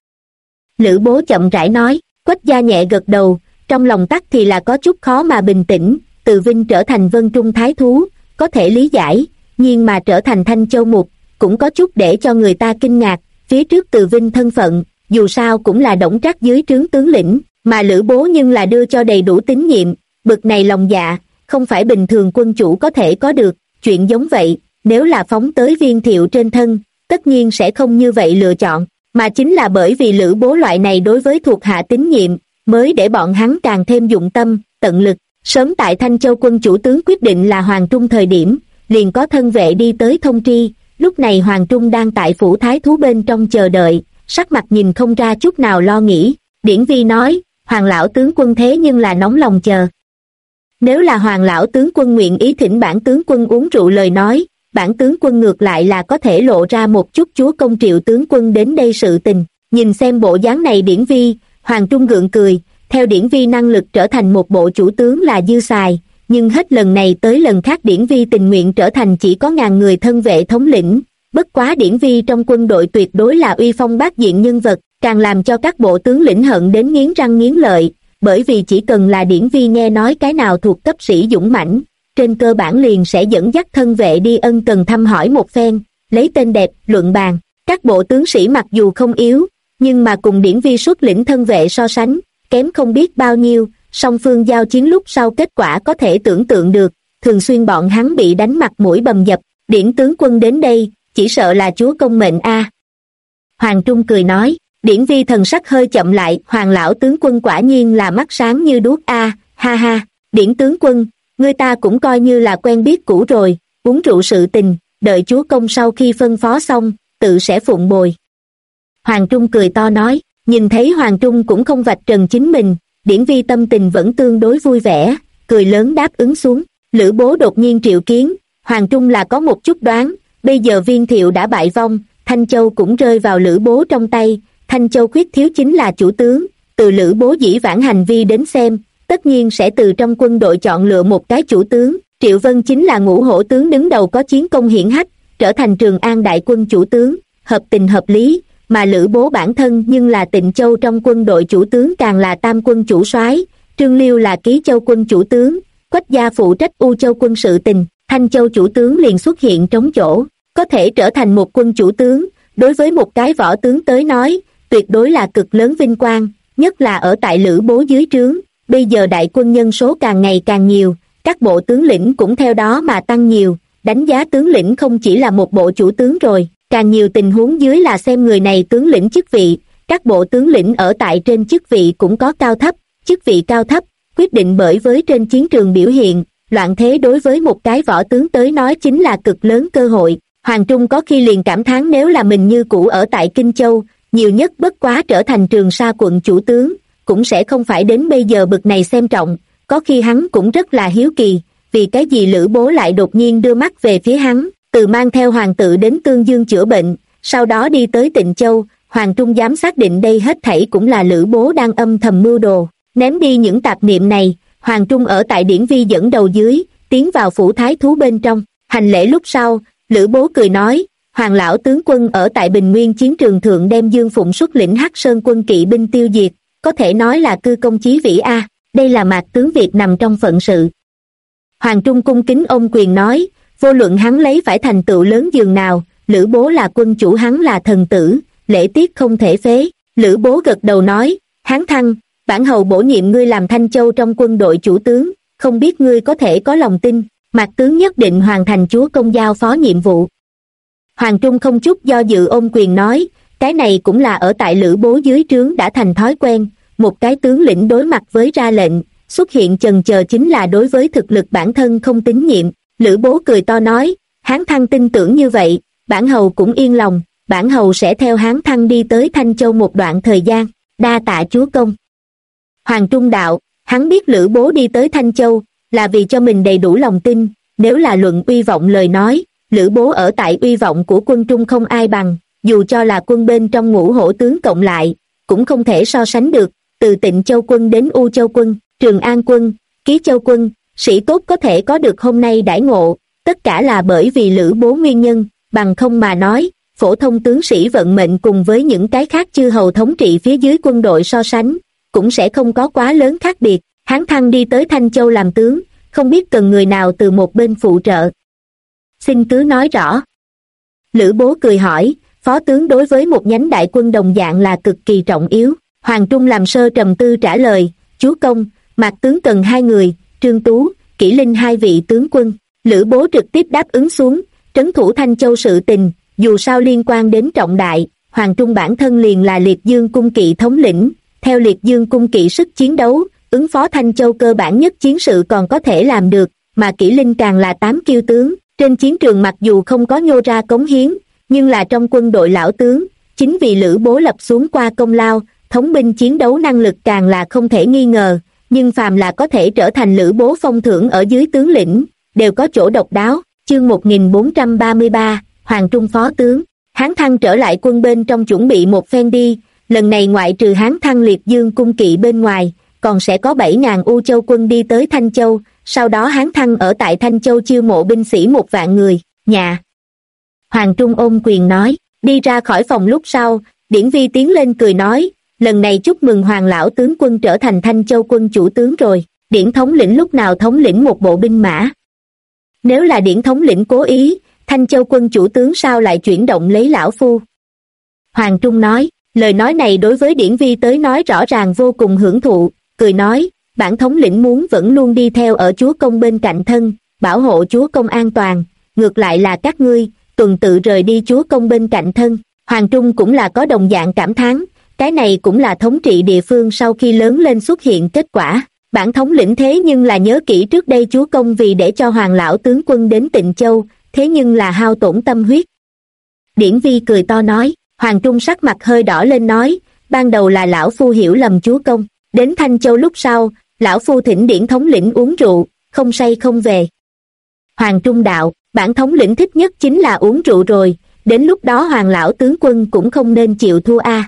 Lữ Bố chậm rãi nói, Quách gia nhẹ gật đầu, trong lòng tắc thì là có chút khó mà bình tĩnh. Từ Vinh trở thành Vân Trung thái thú, có thể lý giải, nhưng mà trở thành Thanh Châu Mục, cũng có chút để cho người ta kinh ngạc. Phía trước Từ Vinh thân phận, dù sao cũng là Đổng Trác dưới trướng tướng lĩnh, mà Lữ Bố nhưng là đưa cho đầy đủ tín nhiệm, bực này lòng dạ, không phải bình thường quân chủ có thể có được. Chuyện giống vậy, nếu là phóng tới Viên Thiệu trên thân, tất nhiên sẽ không như vậy lựa chọn, mà chính là bởi vì Lữ Bố loại này đối với thuộc hạ tín nhiệm, mới để bọn hắn càng thêm dụng tâm, tận lực. Sớm tại Thanh Châu quân chủ tướng quyết định là Hoàng Trung thời điểm, liền có thân vệ đi tới thông tri. Lúc này Hoàng Trung đang tại phủ thái thú bên trong chờ đợi, sắc mặt nhìn không ra chút nào lo nghĩ. Điển Vi nói, Hoàng lão tướng quân thế nhưng là nóng lòng chờ. Nếu là Hoàng lão tướng quân nguyện ý thỉnh bản tướng quân uống rượu lời nói, bản tướng quân ngược lại là có thể lộ ra một chút chúa công Triệu tướng quân đến đây sự tình. Nhìn xem bộ dáng này Điển Vi, Hoàng Trung gượng cười, theo Điển Vi năng lực trở thành một bộ chủ tướng là dư xài, nhưng hết lần này tới lần khác Điển Vi tình nguyện trở thành chỉ có 1000 người thân vệ thống lĩnh. Bất quá Điển Vi trong quân đội tuyệt đối là uy phong bát diện nhân vật, càng làm cho các bộ tướng lĩnh hận đến nghiến răng nghiến lợi, bởi vì chỉ cần là Điển Vi nghe nói cái nào thuộc cấp sĩ dũng mãnh, trên cơ bản liền sẽ dẫn dắt thân vệ đi ân cần thăm hỏi một phen, lấy tên đẹp luận bàn. Các bộ tướng sĩ mặc dù không yếu, nhưng mà cùng Điển Vi xuất lĩnh thân vệ so sánh, kém không biết bao nhiêu. Song phương giao chiến lúc sau kết quả có thể tưởng tượng được, thường xuyên bọn hắn bị đánh mặt mũi bầm dập. Điển tướng quân đến đây, chỉ sợ là chúa công mệnh a. Hoàng Trung cười nói. Điển Vi thần sắc hơi chậm lại, Hoàng lão tướng quân quả nhiên là mắt sáng như đuốc a, ha ha. Điển tướng quân, người ta cũng coi như là quen biết cũ rồi, uống rượu sự tình, đợi chúa công sau khi phân phó xong, tự sẽ phụng bồi. Hoàng Trung cười to nói. Nhìn thấy Hoàng Trung cũng không vạch trần chính mình, Điển Vi tâm tình vẫn tương đối vui vẻ, cười lớn đáp ứng xuống. Lữ Bố đột nhiên triệu kiến, Hoàng Trung là có một chút đoán, bây giờ Viên Thiệu đã bại vong, Thanh Châu cũng rơi vào Lữ Bố trong tay. Thanh Châu khuyết thiếu chính là chủ tướng, từ Lữ Bố dĩ vãng hành vi đến xem, tất nhiên sẽ từ trong quân đội chọn lựa một cái chủ tướng. Triệu Vân chính là ngũ hổ tướng đứng đầu có chiến công hiển hách, trở thành Trường An đại quân chủ tướng, hợp tình hợp lý. Mà Lữ Bố bản thân nhưng là Tịnh Châu trong quân đội chủ tướng, càng là Tam quân chủ soái. Trương Liêu là Ký Châu quân chủ tướng, Quách gia phụ trách U Châu quân sự tình. Thanh Châu chủ tướng liền xuất hiện trống chỗ, có thể trở thành một quân chủ tướng, đối với một cái võ tướng tới nói, tuyệt đối là cực lớn vinh quang, nhất là ở tại Lữ Bố dưới trướng. Bây giờ đại quân nhân số càng ngày càng nhiều, các bộ tướng lĩnh cũng theo đó mà tăng nhiều, đánh giá tướng lĩnh không chỉ là một bộ chủ tướng rồi, càng nhiều tình huống dưới là xem người này tướng lĩnh chức vị. Các bộ tướng lĩnh ở tại trên chức vị cũng có cao thấp, chức vị cao thấp quyết định bởi với trên chiến trường biểu hiện. Loạn thế đối với một cái võ tướng tới nói chính là cực lớn cơ hội. Hoàng Trung có khi liền cảm thán nếu là mình như cũ ở tại Kinh Châu, nhiều nhất bất quá trở thành Trường Sa quận chủ tướng, cũng sẽ không phải đến bây giờ bực này xem trọng. Có khi hắn cũng rất là hiếu kỳ, vì cái gì Lữ Bố lại đột nhiên đưa mắt về phía hắn, từ mang theo hoàng tự đến Tương Dương chữa bệnh, sau đó đi tới Tịnh Châu. Hoàng Trung dám xác định đây hết thảy cũng là Lữ Bố đang âm thầm mưu đồ. Ném đi những tạp niệm này, Hoàng Trung ở tại Điển Vi dẫn đầu dưới, tiến vào phủ thái thú bên trong. Hành lễ lúc sau, Lữ Bố cười nói, Hoàng lão tướng quân ở tại Bình Nguyên chiến trường thượng đem Dương Phụng xuất lĩnh Hắc Sơn quân kỵ binh tiêu diệt, có thể nói là cư công chí vĩ a. Đây là mạc tướng Việt nằm trong phận sự. Hoàng Trung cung kính ôm quyền nói, vô luận hắn lấy phải thành tựu lớn dường nào, Lữ Bố là quân chủ, hắn là thần tử, lễ tiết không thể phế. Lữ Bố gật đầu nói, Hán Thăng, bản hầu bổ nhiệm ngươi làm Thanh Châu trong quân đội chủ tướng, không biết ngươi có thể có lòng tin. Mạc tướng nhất định hoàn thành chúa công giao phó nhiệm vụ. Hoàng Trung không chút do dự ôm quyền nói, cái này cũng là ở tại Lữ Bố dưới trướng đã thành thói quen, một cái tướng lĩnh đối mặt với ra lệnh, xuất hiện chần chờ chính là đối với thực lực bản thân không tín nhiệm. Lữ Bố cười to nói, Hán Thăng tin tưởng như vậy, bản hầu cũng yên lòng, bản hầu sẽ theo Hán Thăng đi tới Thanh Châu một đoạn thời gian, đa tạ chúa công. Hoàng Trung đạo, hắn biết Lữ Bố đi tới Thanh Châu là vì cho mình đầy đủ lòng tin, nếu là luận uy vọng lời nói, Lữ Bố ở tại uy vọng của quân Trung không ai bằng, dù cho là quân bên trong Ngũ Hổ tướng cộng lại, cũng không thể so sánh được, từ Tịnh Châu quân đến U Châu quân, Trường An quân, Ký Châu quân, sĩ tốt có thể có được hôm nay đãi ngộ, tất cả là bởi vì Lữ Bố nguyên nhân, bằng không mà nói, phổ thông tướng sĩ vận mệnh cùng với những cái khác chư hầu thống trị phía dưới quân đội so sánh, cũng sẽ không có quá lớn khác biệt. Hán Thăng đi tới Thanh Châu làm tướng, không biết cần người nào từ một bên phụ trợ. Xin cứ nói rõ. Lữ Bố cười hỏi, phó tướng đối với một nhánh đại quân đồng dạng là cực kỳ trọng yếu. Hoàng Trung làm sơ trầm tư trả lời, chúa công, Mạc tướng cần 2 người, Trương Tú, Kỷ Linh 2 vị tướng quân. Lữ Bố trực tiếp đáp ứng xuống, trấn thủ Thanh Châu sự tình, dù sao liên quan đến trọng đại, Hoàng Trung bản thân liền là Liệt Dương cung kỵ thống lĩnh, theo Liệt Dương cung kỵ sức chiến đấu, ứng phó Thanh Châu cơ bản nhất chiến sự còn có thể làm được, mà Kỷ Linh càng là 8 kiêu tướng, trên chiến trường mặc dù không có nhô ra cống hiến, nhưng là trong quân đội lão tướng, chính vì Lữ Bố lập xuống qua công lao, thống binh chiến đấu năng lực càng là không thể nghi ngờ, nhưng phàm là có thể trở thành Lữ Bố phong thưởng ở dưới tướng lĩnh, đều có chỗ độc đáo. Chương 1433, Hoàng Trung phó tướng, Hán Thăng trở lại quân bên trong chuẩn bị một phen đi, lần này ngoại trừ Hán Thăng Liệt Dương cung kỵ bên ngoài, còn sẽ có 7.000 U Châu quân đi tới Thanh Châu, sau đó Hán Thăng ở tại Thanh Châu chiêu mộ binh sĩ 1 vạn người, nhà. Hoàng Trung ôm quyền nói, đi ra khỏi phòng lúc sau, Điển Vi tiến lên cười nói, lần này chúc mừng Hoàng lão tướng quân trở thành Thanh Châu quân chủ tướng rồi, Điển thống lĩnh lúc nào thống lĩnh một bộ binh mã. Nếu là Điển thống lĩnh cố ý, Thanh Châu quân chủ tướng sao lại chuyển động lấy lão phu? Hoàng Trung nói, lời nói này đối với Điển Vi tới nói rõ ràng vô cùng hưởng thụ, cười nói, bản thống lĩnh muốn vẫn luôn đi theo ở chúa công bên cạnh thân, bảo hộ chúa công an toàn, ngược lại là các ngươi, tuần tự rời đi chúa công bên cạnh thân. Hoàng Trung cũng là có đồng dạng cảm thán, cái này cũng là thống trị địa phương sau khi lớn lên xuất hiện kết quả. Bản thống lĩnh thế nhưng là nhớ kỹ trước đây chúa công vì để cho Hoàng lão tướng quân đến Tịnh Châu, thế nhưng là hao tổn tâm huyết. Điển Vi cười to nói, Hoàng Trung sắc mặt hơi đỏ lên nói, ban đầu là lão phu hiểu lầm chúa công, đến Thanh Châu lúc sau, lão phu thỉnh Điển thống lĩnh uống rượu, không say không về. Hoàng Trung đạo, bản thống lĩnh thích nhất chính là uống rượu rồi, đến lúc đó Hoàng lão tướng quân cũng không nên chịu thua a.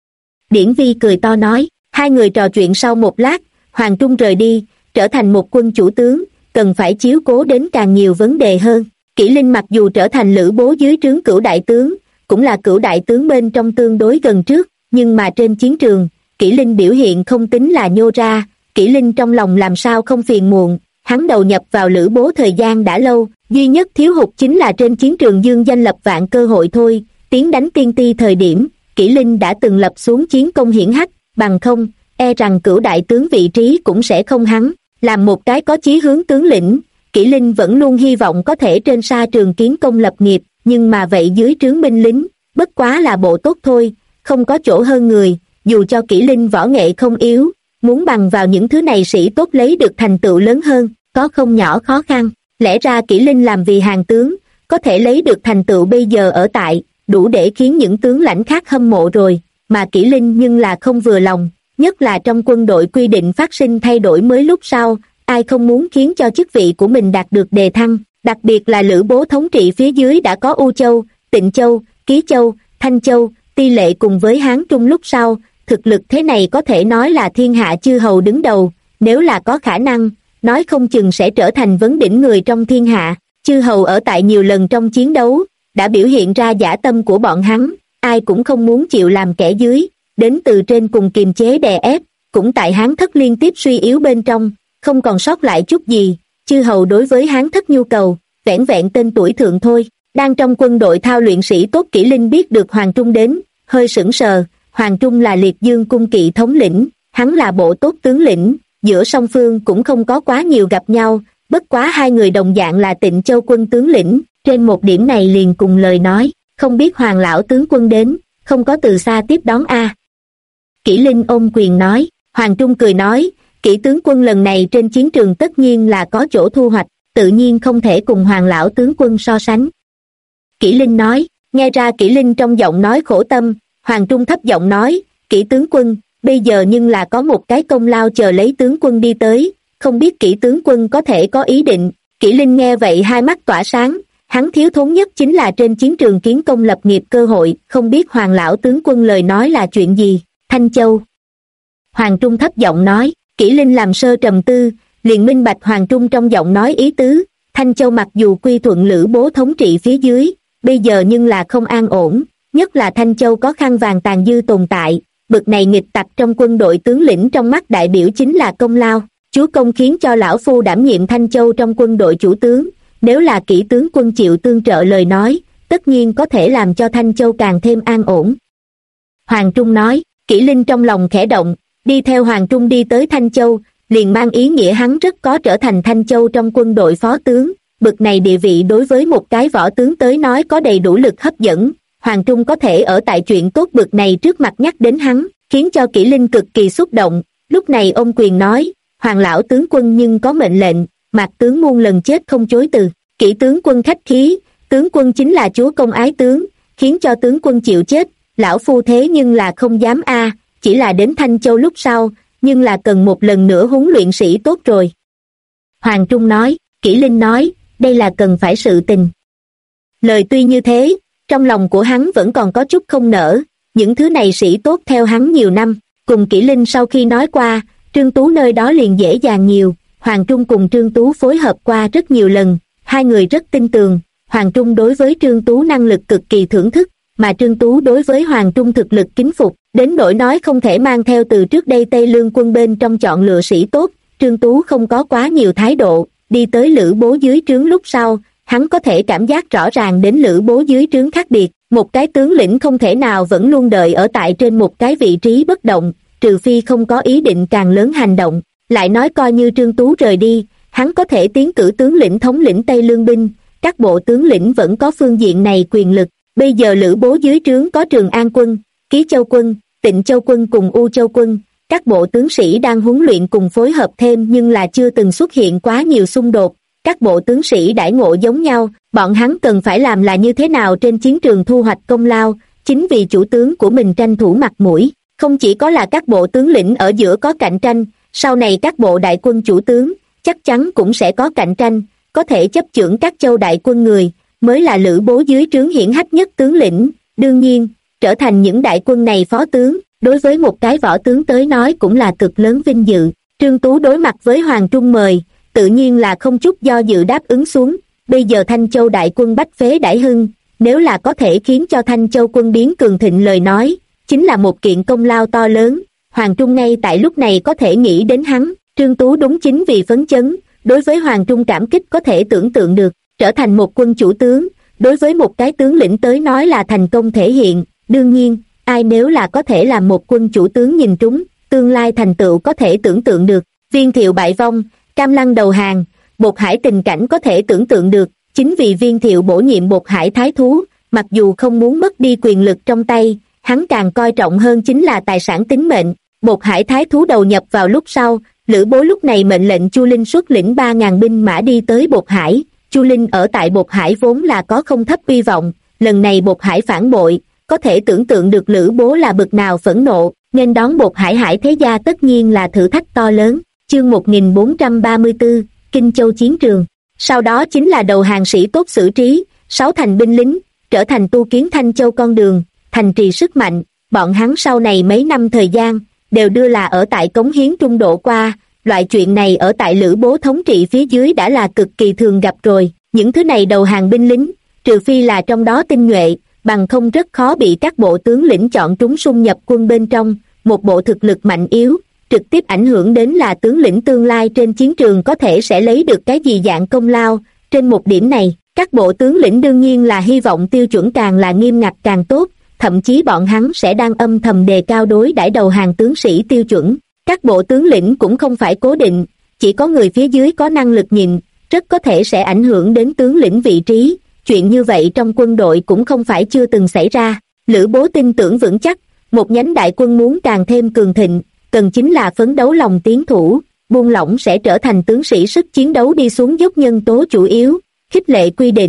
Điển Vi cười to nói, hai người trò chuyện sau một lát, Hoàng Trung rời đi, trở thành một quân chủ tướng, cần phải chiếu cố đến càng nhiều vấn đề hơn. Kỷ Linh mặc dù trở thành Lữ Bố dưới trướng Cửu đại tướng, cũng là Cửu đại tướng bên trong tương đối gần trước, nhưng mà trên chiến trường, Kỷ Linh biểu hiện không tính là nhô ra, Kỷ Linh trong lòng làm sao không phiền muộn, hắn đầu nhập vào Lữ Bố thời gian đã lâu, duy nhất thiếu hụt chính là trên chiến trường dương danh lập vạn cơ hội thôi, tiến đánh Tiên Ti thời điểm, Kỷ Linh đã từng lập xuống chiến công hiển hách, bằng không, e rằng Cửu đại tướng vị trí cũng sẽ không hắn, làm một cái có chí hướng tướng lĩnh, Kỷ Linh vẫn luôn hy vọng có thể trên sa trường kiến công lập nghiệp, nhưng mà vậy dưới trướng binh lính, bất quá là bộ tốt thôi, không có chỗ hơn người, dù cho Kỷ Linh võ nghệ không yếu, muốn bằng vào những thứ này sĩ tốt lấy được thành tựu lớn hơn, có không nhỏ khó khăn, lẽ ra Kỷ Linh làm vì hàng tướng, có thể lấy được thành tựu bây giờ ở tại, đủ để khiến những tướng lãnh khác hâm mộ rồi, mà Kỷ Linh nhưng là không vừa lòng, nhất là trong quân đội quy định phát sinh thay đổi mới lúc sau, ai không muốn khiến cho chức vị của mình đạt được đề thăng, đặc biệt là Lữ Bố thống trị phía dưới đã có U Châu, Tịnh Châu, Ký Châu, Thanh Châu, Ti Lệ cùng với Hán Trung lúc sau, thực lực thế này có thể nói là thiên hạ chư hầu đứng đầu, nếu là có khả năng, nói không chừng sẽ trở thành vấn đỉnh người trong thiên hạ, chư hầu ở tại nhiều lần trong chiến đấu, đã biểu hiện ra dã tâm của bọn hắn, ai cũng không muốn chịu làm kẻ dưới, đến từ trên cùng kiềm chế đè ép, cũng tại Hán Thất liên tiếp suy yếu bên trong, không còn sót lại chút gì, chư hầu đối với Hán Thất nhu cầu, vẻn vẹn tên tuổi thượng thôi. Đang trong quân đội thao luyện sĩ tốt Kỷ Linh biết được Hoàng Trung đến, hơi sững sờ, Hoàng Trung là Liệt Dương cung kỵ thống lĩnh, hắn là bộ tốt tướng lĩnh, giữa song phương cũng không có quá nhiều gặp nhau, bất quá hai người đồng dạng là Tịnh Châu quân tướng lĩnh, trên một điểm này liền cùng lời nói, không biết Hoàng lão tướng quân đến, không có từ xa tiếp đón a. Kỷ Linh ôm quyền nói, Hoàng Trung cười nói, Kỷ tướng quân lần này trên chiến trường tất nhiên là có chỗ thu hoạch, tự nhiên không thể cùng Hoàng lão tướng quân so sánh. Kỷ Linh nói, Nghe ra Kỷ Linh trong giọng nói khổ tâm, Hoàng Trung thấp giọng nói, Kỷ tướng quân, bây giờ nhưng là có một cái công lao chờ lấy tướng quân đi tới, không biết Kỷ tướng quân có thể có ý định. Kỷ Linh nghe vậy hai mắt tỏa sáng, hắn thiếu thốn nhất chính là trên chiến trường kiến công lập nghiệp cơ hội, không biết Hoàng lão tướng quân lời nói là chuyện gì. Thanh Châu. Hoàng Trung thấp giọng nói. Kỷ Linh làm sơ trầm tư, liền minh bạch Hoàng Trung trong giọng nói ý tứ. Thanh Châu mặc dù quy thuận Lữ Bố thống trị phía dưới, bây giờ nhưng là không an ổn, nhất là Thanh Châu có khăn vàng tàn dư tồn tại, bực này nghịch tặc trong quân đội tướng lĩnh trong mắt đại biểu chính là công lao. Chúa công khiến cho lão phu đảm nhiệm Thanh Châu trong quân đội chủ tướng, nếu là Kỷ tướng quân chịu tương trợ lời nói, tất nhiên có thể làm cho Thanh Châu càng thêm an ổn. Hoàng Trung nói. Kỷ Linh trong lòng khẽ động, đi theo Hoàng Trung đi tới Thanh Châu, liền mang ý nghĩa hắn rất có trở thành Thanh Châu trong quân đội phó tướng, bực này địa vị đối với một cái võ tướng tới nói có đầy đủ lực hấp dẫn. Hoàng Trung có thể ở tại chuyện tốt bực này trước mặt nhắc đến hắn, khiến cho Kỷ Linh cực kỳ xúc động, lúc này ôm quyền nói, Hoàng lão tướng quân nhưng có mệnh lệnh, Mạc tướng muôn lần chết không chối từ. Kỷ tướng quân khách khí, tướng quân chính là chúa công ái tướng, khiến cho tướng quân chịu chết, lão phu thế nhưng là không dám chỉ là đến Thanh Châu lúc sau, nhưng là cần một lần nữa huấn luyện sĩ tốt rồi. Hoàng Trung nói. Kỷ Linh nói, đây là cần phải sự tình. Lời tuy như thế, trong lòng của hắn vẫn còn có chút không nỡ, những thứ này sĩ tốt theo hắn nhiều năm, cùng Kỷ Linh sau khi nói qua, Trương Tú nơi đó liền dễ dàng nhiều. Hoàng Trung cùng Trương Tú phối hợp qua rất nhiều lần, hai người rất tin tưởng. Hoàng Trung đối với Trương Tú năng lực cực kỳ thưởng thức, mà Trương Tú đối với Hoàng Trung thực lực kính phục, đến nỗi nói không thể mang theo từ trước đây Tây Lương quân bên trong chọn lựa sĩ tốt, Trương Tú không có quá nhiều thái độ. Đi tới Lữ Bố dưới trướng lúc sau, hắn có thể cảm giác rõ ràng đến Lữ Bố dưới trướng khác biệt, một cái tướng lĩnh không thể nào vẫn luôn đợi ở tại trên một cái vị trí bất động, trừ phi không có ý định càng lớn hành động. Lại nói coi như Trương Tú rời đi, hắn có thể tiến cử tướng lĩnh thống lĩnh Tây Lương binh, các bộ tướng lĩnh vẫn có phương diện này quyền lực. Bây giờ Lữ Bố dưới trướng có Trường An quân, Ký Châu quân, Tịnh Châu quân cùng U Châu quân, các bộ tướng sĩ đang huấn luyện cùng phối hợp thêm nhưng là chưa từng xuất hiện quá nhiều xung đột. Các bộ tướng sĩ đãi ngộ giống nhau, bọn hắn cần phải làm là như thế nào trên chiến trường thu hoạch công lao, chính vì chủ tướng của mình tranh thủ mặt mũi. Không chỉ có là các bộ tướng lĩnh ở giữa có cạnh tranh, sau này các bộ đại quân chủ tướng chắc chắn cũng sẽ có cạnh tranh, có thể chấp chưởng các châu đại quân người mới là Lữ Bố dưới trướng hiển hách nhất tướng lĩnh. Đương nhiên, trở thành những đại quân này phó tướng, đối với một cái võ tướng tới nói cũng là cực lớn vinh dự. Trương Tú đối mặt với Hoàng Trung mời, tự nhiên là không chút do dự đáp ứng xuống. Bây giờ Thanh Châu đại quân bách phế đãi hưng, nếu là có thể khiến cho Thanh Châu quân biến cường thịnh lời nói, chính là một kiện công lao to lớn. Hoàng Trung ngay tại lúc này có thể nghĩ đến hắn, Trương Tú đúng chính vì phấn chấn, đối với Hoàng Trung cảm kích có thể tưởng tượng được, trở thành một quân chủ tướng, đối với một cái tướng lĩnh tới nói là thành công thể hiện. Đương nhiên, ai nếu là có thể làm một quân chủ tướng nhìn trúng, tương lai thành tựu có thể tưởng tượng được. Viên Thiệu bại vong, Cam Lăng đầu hàng, Bột Hải tình cảnh có thể tưởng tượng được, chính vì Viên Thiệu bổ nhiệm Bột Hải thái thú, mặc dù không muốn mất đi quyền lực trong tay, hắn càng coi trọng hơn chính là tài sản tính mệnh. Bột Hải thái thú đầu nhập vào lúc sau, Lữ Bố lúc này mệnh lệnh Chu Linh xuất lĩnh 3.000 binh mã đi tới Bột Hải. Chu Linh ở tại Bột Hải vốn là có không thấp uy vọng, lần này Bột Hải phản bội, có thể tưởng tượng được Lữ Bố là bực nào phẫn nộ, nên đón Bột Hải Hải thế gia tất nhiên là thử thách to lớn. Chương 1434, Kinh Châu chiến trường. Sau đó chính là đầu hàng sĩ tốt xử trí, 6 thành binh lính, trở thành tu kiến Thanh Châu con đường, thành trì sức mạnh. Bọn hắn sau này mấy năm thời gian, đều đưa là ở tại cống hiến trung độ qua, loại chuyện này ở tại Lữ Bố thống trị phía dưới đã là cực kỳ thường gặp rồi. Những thứ này đầu hàng binh lính, trừ phi là trong đó tinh nhuệ, bằng không rất khó bị các bộ tướng lĩnh chọn trúng xung nhập quân bên trong. Một bộ thực lực mạnh yếu, trực tiếp ảnh hưởng đến là tướng lĩnh tương lai trên chiến trường có thể sẽ lấy được cái gì dạng công lao. Trên một điểm này, các bộ tướng lĩnh đương nhiên là hy vọng tiêu chuẩn càng là nghiêm ngặt càng tốt, thậm chí bọn hắn sẽ đang âm thầm đề cao đối đãi đầu hàng tướng sĩ tiêu chuẩn. Các bộ tướng lĩnh cũng không phải cố định, chỉ có người phía dưới có năng lực nhìn, rất có thể sẽ ảnh hưởng đến tướng lĩnh vị trí. Chuyện như vậy trong quân đội cũng không phải chưa từng xảy ra. Lữ Bố tin tưởng vững chắc, một nhánh đại quân muốn càng thêm cường thịnh, cần chính là phấn đấu lòng tiến thủ, buông lỏng sẽ trở thành tướng sĩ sức chiến đấu đi xuống dốc nhân tố chủ yếu. Khích lệ quy định,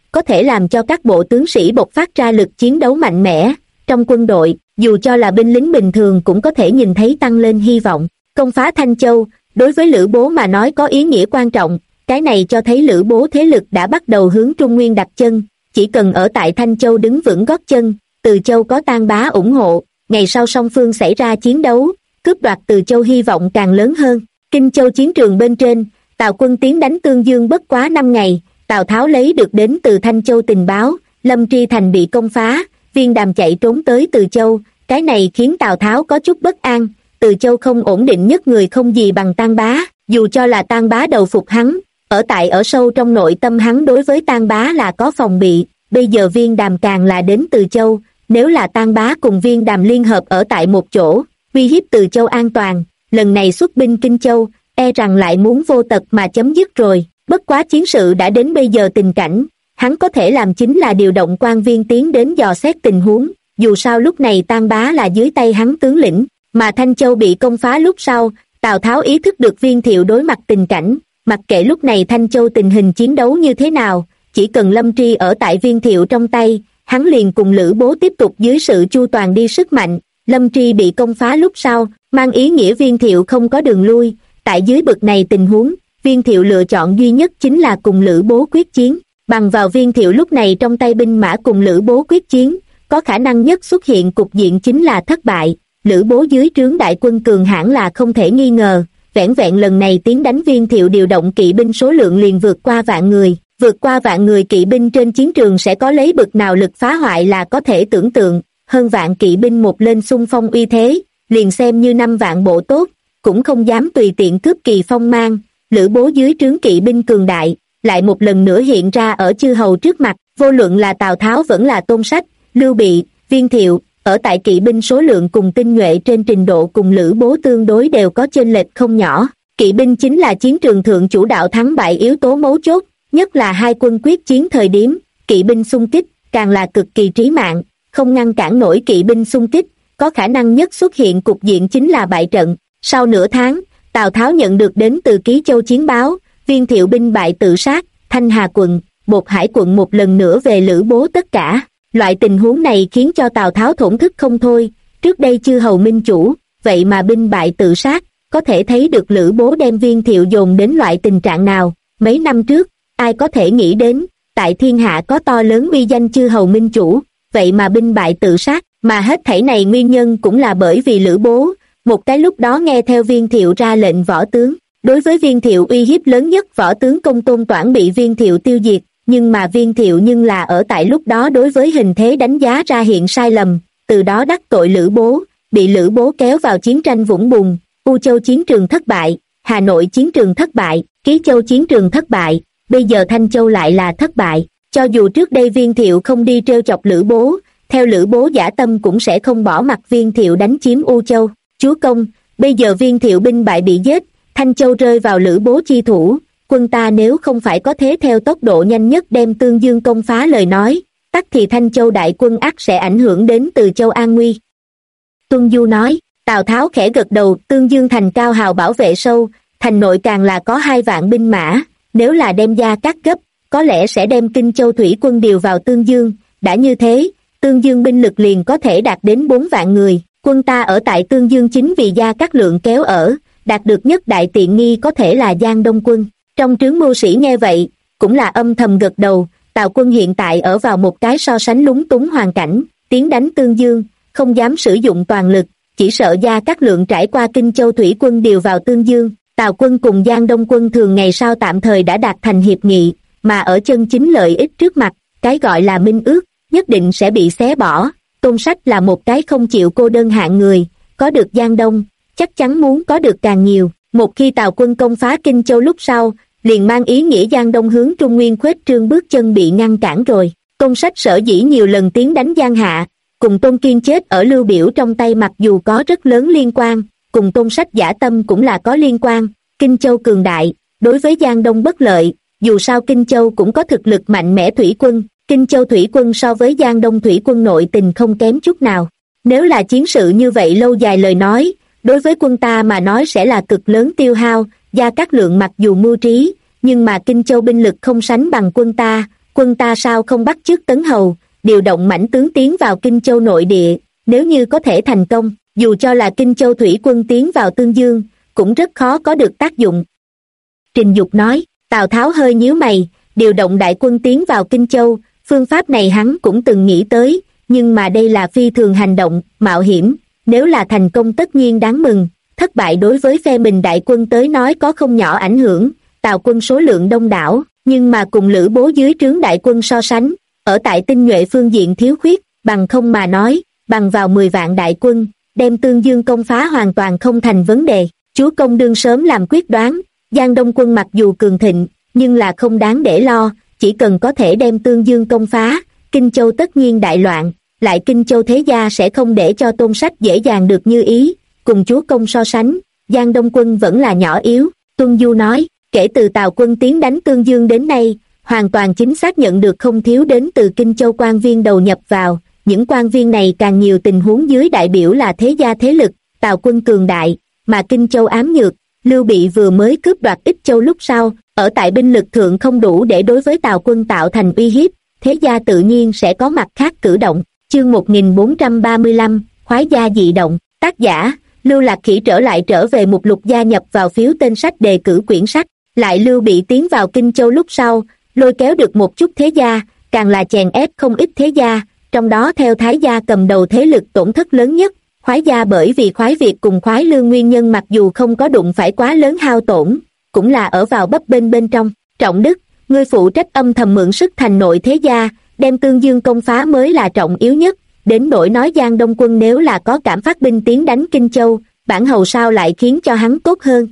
có thể làm cho các bộ tướng sĩ bộc phát ra lực chiến đấu mạnh mẽ. Trong quân đội, dù cho là binh lính bình thường cũng có thể nhìn thấy tăng lên hy vọng. Công phá Thanh Châu, đối với Lữ Bố mà nói có ý nghĩa quan trọng, cái này cho thấy Lữ Bố thế lực đã bắt đầu hướng Trung Nguyên đặt chân, chỉ cần ở tại Thanh Châu đứng vững gót chân, Từ Châu có Tang Bá ủng hộ, ngày sau song phương xảy ra chiến đấu, cướp đoạt Từ Châu hy vọng càng lớn hơn. Kinh Châu chiến trường bên trên, Tào quân tiến đánh Tương Dương bất quá 5 ngày, Tào Tháo lấy được đến từ Thanh Châu tình báo, Lâm Tri Thành bị công phá, Viên Đàm chạy trốn tới Từ Châu, cái này khiến Tào Tháo có chút bất an. Từ Châu không ổn định nhất người không gì bằng Tang Bá, dù cho là Tang Bá đầu phục hắn, ở sâu trong nội tâm hắn đối với Tang Bá là có phòng bị, bây giờ Viên Đàm càng là đến Từ Châu, nếu là Tang Bá cùng Viên Đàm liên hợp ở tại một chỗ, uy hiếp Từ Châu an toàn, lần này xuất binh Kinh Châu, e rằng lại muốn vô tật mà chấm dứt rồi. Bất quá chiến sự đã đến bây giờ tình cảnh, hắn có thể làm chính là điều động quan viên tiến đến dò xét tình huống, dù sao lúc này Tang Bá là dưới tay hắn tướng lĩnh, mà Thanh Châu bị công phá lúc sau, Tào Tháo ý thức được Viên Thiệu đối mặt tình cảnh, mặc kệ lúc này Thanh Châu tình hình chiến đấu như thế nào, chỉ cần Lâm Tri ở tại Viên Thiệu trong tay, hắn liền cùng Lữ Bố tiếp tục dưới sự chu toàn đi sức mạnh. Lâm Tri bị công phá lúc sau, mang ý nghĩa Viên Thiệu không có đường lui, tại dưới bực này tình huống, Viên Thiệu lựa chọn duy nhất chính là cùng Lữ Bố quyết chiến, bằng vào Viên Thiệu lúc này trong tay binh mã cùng Lữ Bố quyết chiến, có khả năng nhất xuất hiện cục diện chính là thất bại. Lữ Bố dưới trướng đại quân cường hãn là không thể nghi ngờ, vẻn vẹn lần này tiến đánh Viên Thiệu điều động kỵ binh số lượng liền vượt qua vạn người kỵ binh trên chiến trường sẽ có lấy bực nào lực phá hoại là có thể tưởng tượng, hơn vạn kỵ binh một lên xung phong uy thế, liền xem như 5 vạn bộ tốt, cũng không dám tùy tiện cướp kỳ phong mang. Lữ Bố dưới trướng kỵ binh cường đại, lại một lần nữa hiện ra ở chư hầu trước mặt, vô luận là Tào Tháo vẫn là Tôn Sách, Lưu Bị, Viên Thiệu, ở tại kỵ binh số lượng cùng tinh nhuệ trên trình độ cùng Lữ Bố tương đối đều có chênh lệch không nhỏ. Kỵ binh chính là chiến trường thượng chủ đạo thắng bại yếu tố mấu chốt, nhất là hai quân quyết chiến thời điểm, kỵ binh xung kích càng là cực kỳ trí mạng, không ngăn cản nổi kỵ binh xung kích, có khả năng nhất xuất hiện cục diện chính là bại trận. Sau nửa tháng, Tào Tháo nhận được đến từ Ký Châu chiến báo, Viên Thiệu binh bại tự sát, Thanh Hà quận, Bột Hải quận một lần nữa về Lữ Bố tất cả. Loại tình huống này khiến cho Tào Tháo thổn thức không thôi, trước đây chư hầu minh chủ, vậy mà binh bại tự sát, có thể thấy được Lữ Bố đem Viên Thiệu dồn đến loại tình trạng nào. Mấy năm trước, ai có thể nghĩ đến, tại thiên hạ có to lớn uy danh chư hầu minh chủ, vậy mà binh bại tự sát, mà hết thảy này nguyên nhân cũng là bởi vì Lữ Bố, một cái lúc đó nghe theo Viên Thiệu ra lệnh võ tướng. Đối với Viên Thiệu uy hiếp lớn nhất võ tướng Công Tôn Toản bị Viên Thiệu tiêu diệt, nhưng mà Viên Thiệu nhưng là ở tại lúc đó đối với hình thế đánh giá ra hiện sai lầm, từ đó đắc tội Lữ Bố, bị Lữ Bố kéo vào chiến tranh vũng bùn. U Châu chiến trường thất bại, Hà Nội chiến trường thất bại, Ký Châu chiến trường thất bại, bây giờ Thanh Châu lại là thất bại. Cho dù trước đây Viên Thiệu không đi trêu chọc Lữ Bố, theo Lữ Bố dã tâm cũng sẽ không bỏ mặc Viên Thiệu đánh chiếm U Châu. Chúa công, bây giờ Viên Thiệu binh bại bị giết, Thanh Châu rơi vào Lữ Bố chi thủ, quân ta nếu không phải có thế theo tốc độ nhanh nhất đem Tương Dương công phá lời nói, tắc thì Thanh Châu đại quân ắt sẽ ảnh hưởng đến Từ Châu an nguy. Tuân Du nói. Tào Tháo khẽ gật đầu. Tương Dương thành cao hào bảo vệ sâu, thành nội càng là có 2 vạn binh mã, nếu là đem gia cắt gấp, có lẽ sẽ đem Kinh Châu thủy quân điều vào Tương Dương, đã như thế, Tương Dương binh lực liền có thể đạt đến 4 vạn người. Quân ta ở tại Tương Dương chính vì gia cát lượng kéo ở, đạt được nhất đại tiện nghi có thể là Giang Đông quân. Trong trướng mưu sĩ nghe vậy, cũng là âm thầm gật đầu. Tào quân hiện tại ở vào một cái so sánh lúng túng hoàn cảnh, tiến đánh Tương Dương, không dám sử dụng toàn lực, chỉ sợ gia cát lượng trải qua Kinh Châu thủy quân điều vào Tương Dương. Tào quân cùng Giang Đông quân thường ngày sau tạm thời đã đạt thành hiệp nghị, mà ở chân chính lợi ích trước mặt, cái gọi là minh ước, nhất định sẽ bị xé bỏ. Tôn Sách là một cái không chịu cô đơn hạng người, có được Giang Đông, chắc chắn muốn có được càng nhiều. Một khi Tào quân công phá Kinh Châu lúc sau, liền mang ý nghĩa Giang Đông hướng Trung Nguyên khuếch trương bước chân bị ngăn cản rồi. Tôn Sách sở dĩ nhiều lần tiến đánh Giang Hạ, cùng Tôn Kiên chết ở Lưu Biểu trong tay mặc dù có rất lớn liên quan, cùng Tôn Sách dã tâm cũng là có liên quan. Kinh Châu cường đại, đối với Giang Đông bất lợi, dù sao Kinh Châu cũng có thực lực mạnh mẽ thủy quân, Kinh Châu thủy quân so với Giang Đông thủy quân nội tình không kém chút nào. Nếu là chiến sự như vậy lâu dài lời nói, đối với quân ta mà nói sẽ là cực lớn tiêu hao. Gia Cát Lượng mặc dù mưu trí, nhưng mà Kinh Châu binh lực không sánh bằng quân quân ta sao không bắt chước Tấn Hầu, điều động mãnh tướng tiến vào Kinh Châu nội địa, nếu như có thể thành công, dù cho là Kinh Châu thủy quân tiến vào Tương Dương, cũng rất khó có được tác dụng. Trình Dục nói. Tào Tháo hơi nhíu mày, điều động đại quân tiến vào Kinh Châu, phương pháp này hắn cũng từng nghĩ tới, nhưng mà đây là phi thường hành động, mạo hiểm, nếu là thành công tất nhiên đáng mừng, thất bại đối với phe mình đại quân tới nói có không nhỏ ảnh hưởng, Tào quân số lượng đông đảo, nhưng mà cùng Lữ Bố dưới trướng đại quân so sánh, ở tại tinh nhuệ phương diện thiếu khuyết, bằng không mà nói, bằng vào 10 vạn đại quân, đem Tương Dương công phá hoàn toàn không thành vấn đề. Chúa công đương sớm làm quyết đoán, Giang Đông quân mặc dù cường thịnh, nhưng là không đáng để lo, chỉ cần có thể đem Tương Dương công phá, Kinh Châu tất nhiên đại loạn, lại Kinh Châu thế gia sẽ không để cho Tôn Sách dễ dàng được như ý, cùng chúa công so sánh, Giang Đông quân vẫn là nhỏ yếu. Tuân Du nói, kể từ Tào quân tiến đánh Tương Dương đến nay, hoàn toàn chính xác nhận được không thiếu đến từ Kinh Châu quan viên đầu nhập vào, những quan viên này càng nhiều tình huống dưới đại biểu là thế gia thế lực, Tào quân cường đại, mà Kinh Châu ám nhược, Lưu Bị vừa mới cướp đoạt Ích Châu lúc sau, ở tại binh lực thượng không đủ để đối với Tào quân tạo thành uy hiếp, thế gia tự nhiên sẽ có mặt khác cử động. Chương 1435, khoái gia dị động, tác giả, Lưu Lạc Khỉ trở về mục lục gia nhập vào phiếu tên sách đề cử quyển sách, lại Lưu Bị tiến vào Kinh Châu lúc sau, lôi kéo được một chút thế gia, càng là chèn ép không ít thế gia, trong đó theo Thái gia cầm đầu thế lực tổn thất lớn nhất, khoái gia bởi vì khoái Việt cùng khoái Lương nguyên nhân mặc dù không có đụng phải quá lớn hao tổn, cũng là ở vào bấp bênh bên trong. Trọng Đức, ngươi phụ trách âm thầm mượn sức thành nội thế gia, đem Tương Dương công phá mới là trọng yếu nhất, đến nỗi nói Giang Đông quân nếu là có cảm phát binh tiến đánh Kinh Châu, bản hầu sao lại khiến cho hắn tốt hơn.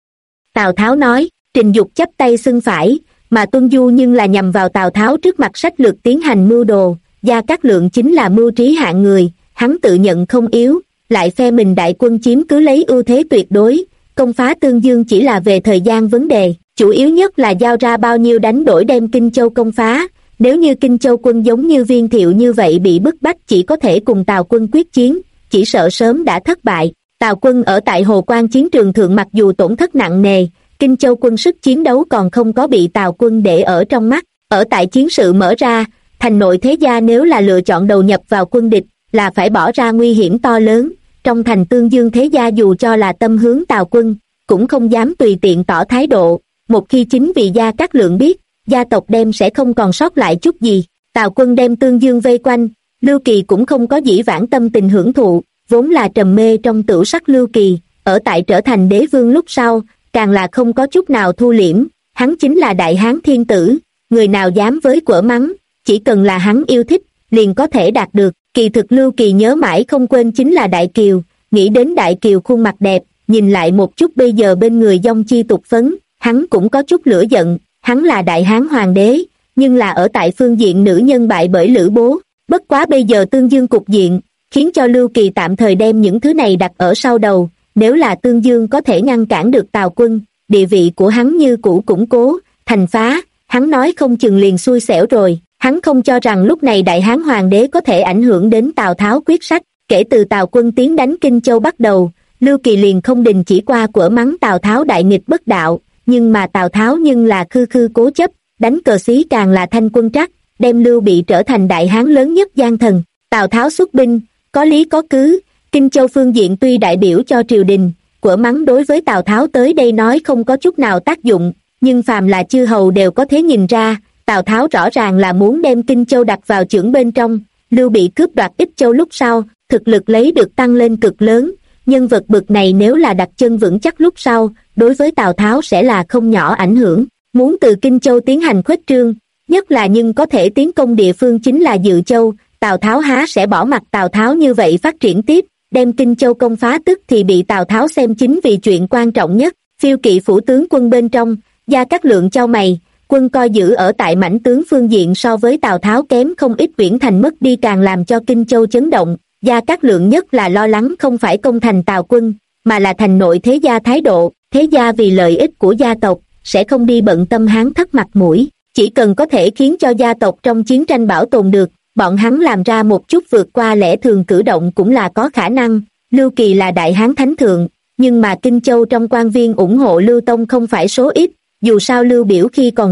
Tào Tháo nói. Trình Dục chắp tay xưng phải, mà Tuân Du nhưng là nhằm vào Tào Tháo trước mặt sách lược tiến hành mưu đồ, Gia Cát Lượng chính là mưu trí hạng người, hắn tự nhận không yếu, lại phe mình đại quân chiếm cứ lấy ưu thế tuyệt đối, công phá Tương Dương chỉ là về thời gian vấn đề, chủ yếu nhất là giao ra bao nhiêu đánh đổi đem Kinh Châu công phá, nếu như Kinh Châu quân giống như Viên Thiệu như vậy bị bức bách chỉ có thể cùng Tào quân quyết chiến, chỉ sợ sớm đã thất bại. Tào quân ở tại Hồ Quan chiến trường thượng mặc dù tổn thất nặng nề, Kinh Châu quân sức chiến đấu còn không có bị Tào quân để ở trong mắt, ở tại chiến sự mở ra, thành nội thế gia nếu là lựa chọn đầu nhập vào quân địch, là phải bỏ ra nguy hiểm to lớn, trong thành Tương Dương thế gia dù cho là tâm hướng Tào quân, cũng không dám tùy tiện tỏ thái độ, một khi chính vì Gia Cát Lượng biết, gia tộc đem sẽ không còn sót lại chút gì. Tào quân đem Tương Dương vây quanh, Lưu Kỳ cũng không có dĩ vãng tâm tình hưởng thụ, vốn là trầm mê trong tửu sắc Lưu Kỳ, ở tại trở thành đế vương lúc sau, càng là không có chút nào thu liễm, hắn chính là đại hán thiên tử, người nào dám với quở mắng, chỉ cần là hắn yêu thích, liền có thể đạt được. Kỳ thực Lưu Kỳ nhớ mãi không quên chính là Đại Kiều, nghĩ đến Đại Kiều khuôn mặt đẹp, nhìn lại một chút bây giờ bên người dông chi tục phấn, hắn cũng có chút lửa giận, hắn là đại hán hoàng đế, nhưng là ở tại phương diện nữ nhân bại bởi Lữ Bố, bất quá bây giờ Tương Dương cục diện, khiến cho Lưu Kỳ tạm thời đem những thứ này đặt ở sau đầu, nếu là Tương Dương có thể ngăn cản được Tào quân, địa vị của hắn như cũ củng cố, thành phá, hắn nói không chừng liền xui xẻo rồi, hắn không cho rằng lúc này đại hán hoàng đế có thể ảnh hưởng đến Tào Tháo quyết sách, kể từ Tào quân tiến đánh Kinh Châu bắt đầu, Lưu Kỳ liền không đình chỉ qua quở mắng Tào Tháo đại nghịch bất đạo, nhưng mà Tào Tháo nhưng là khư khư cố chấp, đánh cờ xí càng là thanh quân trắc, đem Lưu Bị trở thành đại hán lớn nhất gian thần. Tào Tháo xuất binh, có lý có cứ, Kinh Châu phương diện tuy đại biểu cho triều đình, quở mắng đối với Tào Tháo tới đây nói không có chút nào tác dụng, nhưng phàm là chư hầu đều có thể nhìn ra, Tào Tháo rõ ràng là muốn đem Kinh Châu đặt vào chưởng bên trong, Lưu Bị cướp đoạt Ích Châu lúc sau, thực lực lấy được tăng lên cực lớn, nhân vật bực này nếu là đặt chân vững chắc lúc sau, đối với Tào Tháo sẽ là không nhỏ ảnh hưởng, muốn từ Kinh Châu tiến hành khuếch trương, nhất là nhưng có thể tiến công địa phương chính là Dự Châu, Tào Tháo há sẽ bỏ mặc Tào Tháo như vậy phát triển tiếp, đem Kinh Châu công phá tức thì bị Tào Tháo xem chính vì chuyện quan trọng nhất. Phiêu kỵ phủ tướng quân bên trong, Gia Cát Lượng chau mày, quân coi giữ ở tại mãnh tướng phương diện so với Tào Tháo kém không ít, Uyển Thành mất đi càng làm cho Kinh Châu chấn động. Gia Cát Lượng nhất là lo lắng không phải công thành Tào quân, mà là thành nội thế gia thái độ, thế gia vì lợi ích của gia tộc, sẽ không đi bận tâm Hán thất mặt mũi, chỉ cần có thể khiến cho gia tộc trong chiến tranh bảo tồn được, bọn hắn làm ra một chút vượt qua lẽ thường cử động cũng là có khả năng. Lưu Kỳ là đại hán thánh thượng, nhưng mà Kinh Châu trong quan viên ủng hộ Lưu Tông không phải số ít, dù sao Lưu Biểu khi còn sống,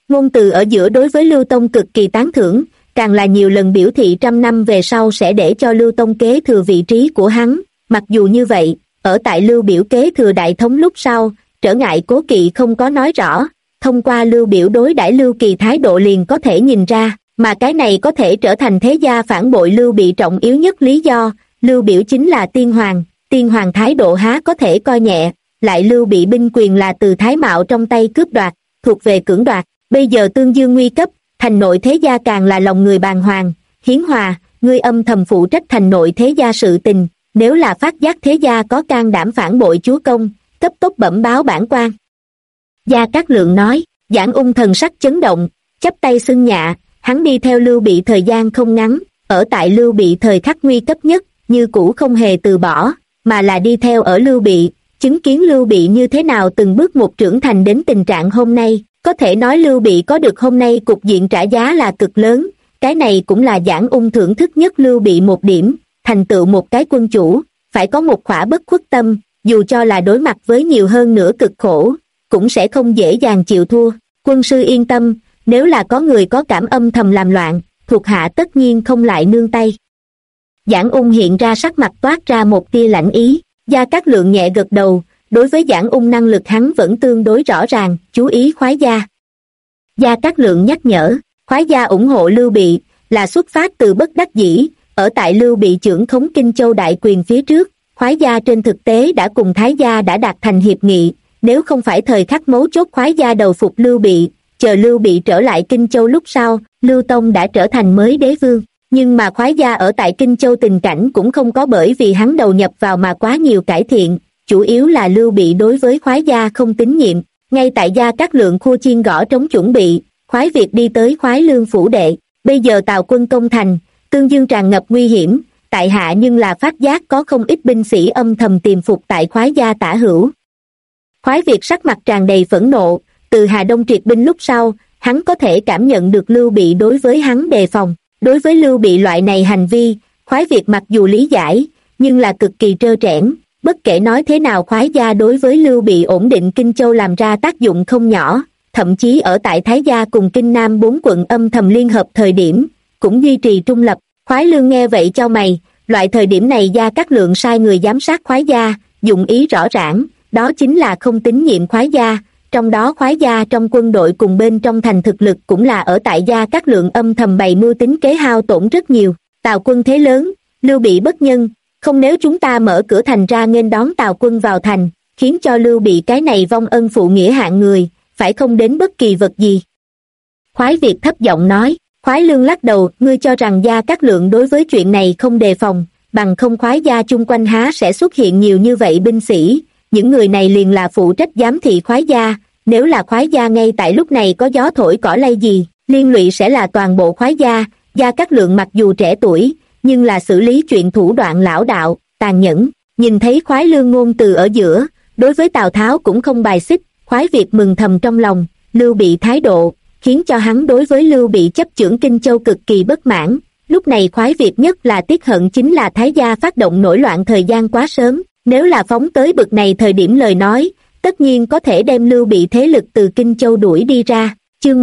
Ngôn từ ở giữa đối với Lưu Tông cực kỳ tán thưởng, càng là nhiều lần biểu thị 100 năm về sau sẽ để cho Lưu Tông kế thừa vị trí của hắn. Mặc dù như vậy, ở tại Lưu Biểu kế thừa đại thống lúc sau, trở ngại cố kỵ không có nói rõ, thông qua Lưu Biểu đối đãi Lưu Kỳ thái độ liền có thể nhìn ra, mà cái này có thể trở thành thế gia phản bội Lưu Bị trọng yếu nhất lý do. Lưu Biểu chính là tiên hoàng thái độ há có thể coi nhẹ, lại Lưu Bị binh quyền là từ Thái Mạo trong tay cướp đoạt, thuộc về cưỡng đoạt, bây giờ tương dương nguy cấp, thành nội thế gia càng là lòng người bàng hoàng. Hiến Hòa, ngươi âm thầm phụ trách thành nội thế gia sự tình, nếu là phát giác thế gia có can đảm phản bội chúa công, cấp tốc bẩm báo bản quan. Gia Cát Lượng nói. Giảng Ung thần sắc chấn động, chắp tay xưng nhạ, hắn đi theo Lưu Bị thời gian không ngắn, ở tại Lưu Bị thời khắc nguy cấp nhất, như cũ không hề từ bỏ, mà là đi theo ở Lưu Bị, chứng kiến Lưu Bị như thế nào từng bước một trưởng thành đến tình trạng hôm nay. Có thể nói Lưu Bị có được hôm nay cục diện trả giá là cực lớn, cái này cũng là Giảng Ung thưởng thức nhất Lưu Bị một điểm, thành tựu một cái quân chủ, phải có một khỏa bất khuất tâm, dù cho là đối mặt với nhiều hơn nữa cực khổ, cũng sẽ không dễ dàng chịu thua. Quân sư yên tâm, nếu là có người có cảm âm thầm làm loạn, thuộc hạ tất nhiên không lại nương tay. Giảng Ung hiện ra sắc mặt toát ra một tia lãnh ý, Gia Cát Lượng nhẹ gật đầu, đối với Giảng Ung năng lực hắn vẫn tương đối rõ ràng, chú ý khoái gia. Gia Cát Lượng nhắc nhở, khoái gia ủng hộ Lưu Bị, là xuất phát từ bất đắc dĩ, ở tại Lưu Bị trưởng khống Kinh Châu đại quyền phía trước, khoái gia trên thực tế đã cùng Thái gia đã đạt thành hiệp nghị, nếu không phải thời khắc mấu chốt khoái gia đầu phục Lưu Bị, chờ Lưu Bị trở lại Kinh Châu lúc sau, Lưu Tông đã trở thành mới đế vương. Nhưng mà khoái gia ở tại Kinh Châu tình cảnh cũng không có bởi vì hắn đầu nhập vào mà quá nhiều cải thiện, chủ yếu là Lưu Bị đối với khoái gia không tín nhiệm. Ngay tại Gia Cát Lượng khua chiên gõ trống chuẩn bị, khoái Việt đi tới khoái lương phủ đệ. Bây giờ Tào quân công thành, tương dương tràn ngập nguy hiểm, tại hạ nhưng là phát giác có không ít binh sĩ âm thầm tiềm phục tại khoái gia tả hữu. Khoái Việt sắc mặt tràn đầy phẫn nộ, từ Hà Đông triệt binh lúc sau, hắn có thể cảm nhận được Lưu Bị đối với hắn đề phòng. Đối với Lưu Bị loại này hành vi, khoái Việt mặc dù lý giải, nhưng là cực kỳ trơ trẽn. Bất kể nói thế nào khoái gia đối với Lưu Bị ổn định Kinh Châu làm ra tác dụng không nhỏ, thậm chí ở tại Thái gia cùng Kinh Nam 4 quận âm thầm liên hợp thời điểm, cũng duy trì trung lập. Khoái Lương nghe vậy cho mày, loại thời điểm này Gia Cát Lượng sai người giám sát khoái gia, dụng ý rõ ràng, đó chính là không tín nhiệm khoái gia, trong đó khoái gia trong quân đội cùng bên trong thành thực lực cũng là ở tại Gia Cát Lượng âm thầm bày mưu tính kế hao tổn rất nhiều. Tào quân thế lớn, Lưu Bị bất nhân, không nếu chúng ta mở cửa thành ra nghênh đón Tào quân vào thành, khiến cho Lưu Bị cái này vong ân phụ nghĩa hạng người, phải không đến bất kỳ vật gì. Khoái Việt thấp giọng nói. Khoái Lương lắc đầu, ngươi cho rằng Gia Cát Lượng đối với chuyện này không đề phòng, bằng không khoái gia chung quanh há sẽ xuất hiện nhiều như vậy binh sĩ, những người này liền là phụ trách giám thị khoái gia, nếu là khoái gia ngay tại lúc này có gió thổi cỏ lay gì, liên lụy sẽ là toàn bộ khoái gia. Gia Cát Lượng mặc dù trẻ tuổi, nhưng là xử lý chuyện thủ đoạn lão đạo, tàn nhẫn, nhìn thấy Khoái Lương ngôn từ ở giữa, đối với Tào Tháo cũng không bài xích. Khoái Việt mừng thầm trong lòng, Lưu Bị thái độ, khiến cho hắn đối với Lưu Bị chấp chưởng Kinh Châu cực kỳ bất mãn. Lúc này Khoái Việt nhất là tiếc hận chính là Thái gia phát động nổi loạn thời gian quá sớm, nếu là phóng tới bực này thời điểm lời nói, tất nhiên có thể đem Lưu Bị thế lực từ Kinh Châu đuổi đi ra. Chương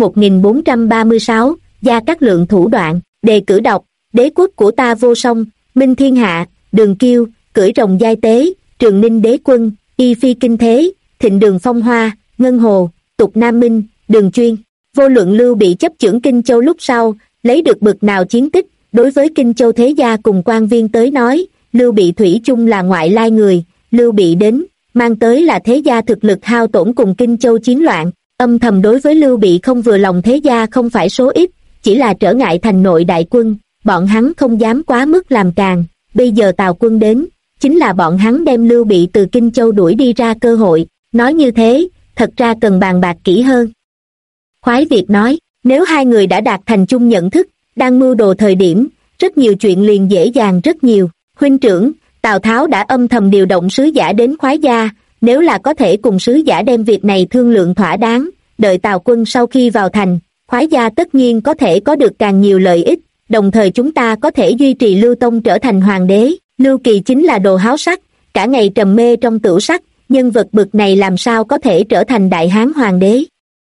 1436, Gia Cát Lượng thủ đoạn, đề cử đọc, đế quốc của ta vô song, minh thiên hạ, Đường Kiêu, cưỡi rồng giai tế, Trường Ninh đế quân, y phi kinh thế, thịnh đường phong hoa, ngân hồ, tục nam minh, Đường Chuyên. Vô luận Lưu Bị chấp chưởng Kinh Châu lúc sau, lấy được bực nào chiến tích, đối với Kinh Châu thế gia cùng quan viên tới nói, Lưu Bị thủy chung là ngoại lai người, Lưu Bị đến, mang tới là thế gia thực lực hao tổn cùng Kinh Châu chiến loạn, âm thầm đối với Lưu Bị không vừa lòng thế gia không phải số ít, chỉ là trở ngại thành nội đại quân, bọn hắn không dám quá mức làm càng, bây giờ Tào quân đến, chính là bọn hắn đem Lưu Bị từ Kinh Châu đuổi đi ra cơ hội, nói như thế, thật ra cần bàn bạc kỹ hơn. Khoái Việt nói, nếu hai người đã đạt thành chung nhận thức, đang mưu đồ thời điểm, rất nhiều chuyện liền dễ dàng rất nhiều. Huynh trưởng, Tào Tháo đã âm thầm điều động sứ giả đến khoái gia, nếu là có thể cùng sứ giả đem việc này thương lượng thỏa đáng, đợi Tào quân sau khi vào thành, khoái gia tất nhiên có thể có được càng nhiều lợi ích, đồng thời chúng ta có thể duy trì Lưu Tông trở thành hoàng đế. Lưu Kỳ chính là đồ háo sắc, cả ngày trầm mê trong tửu sắc, nhân vật bực này làm sao có thể trở thành đại hán hoàng đế.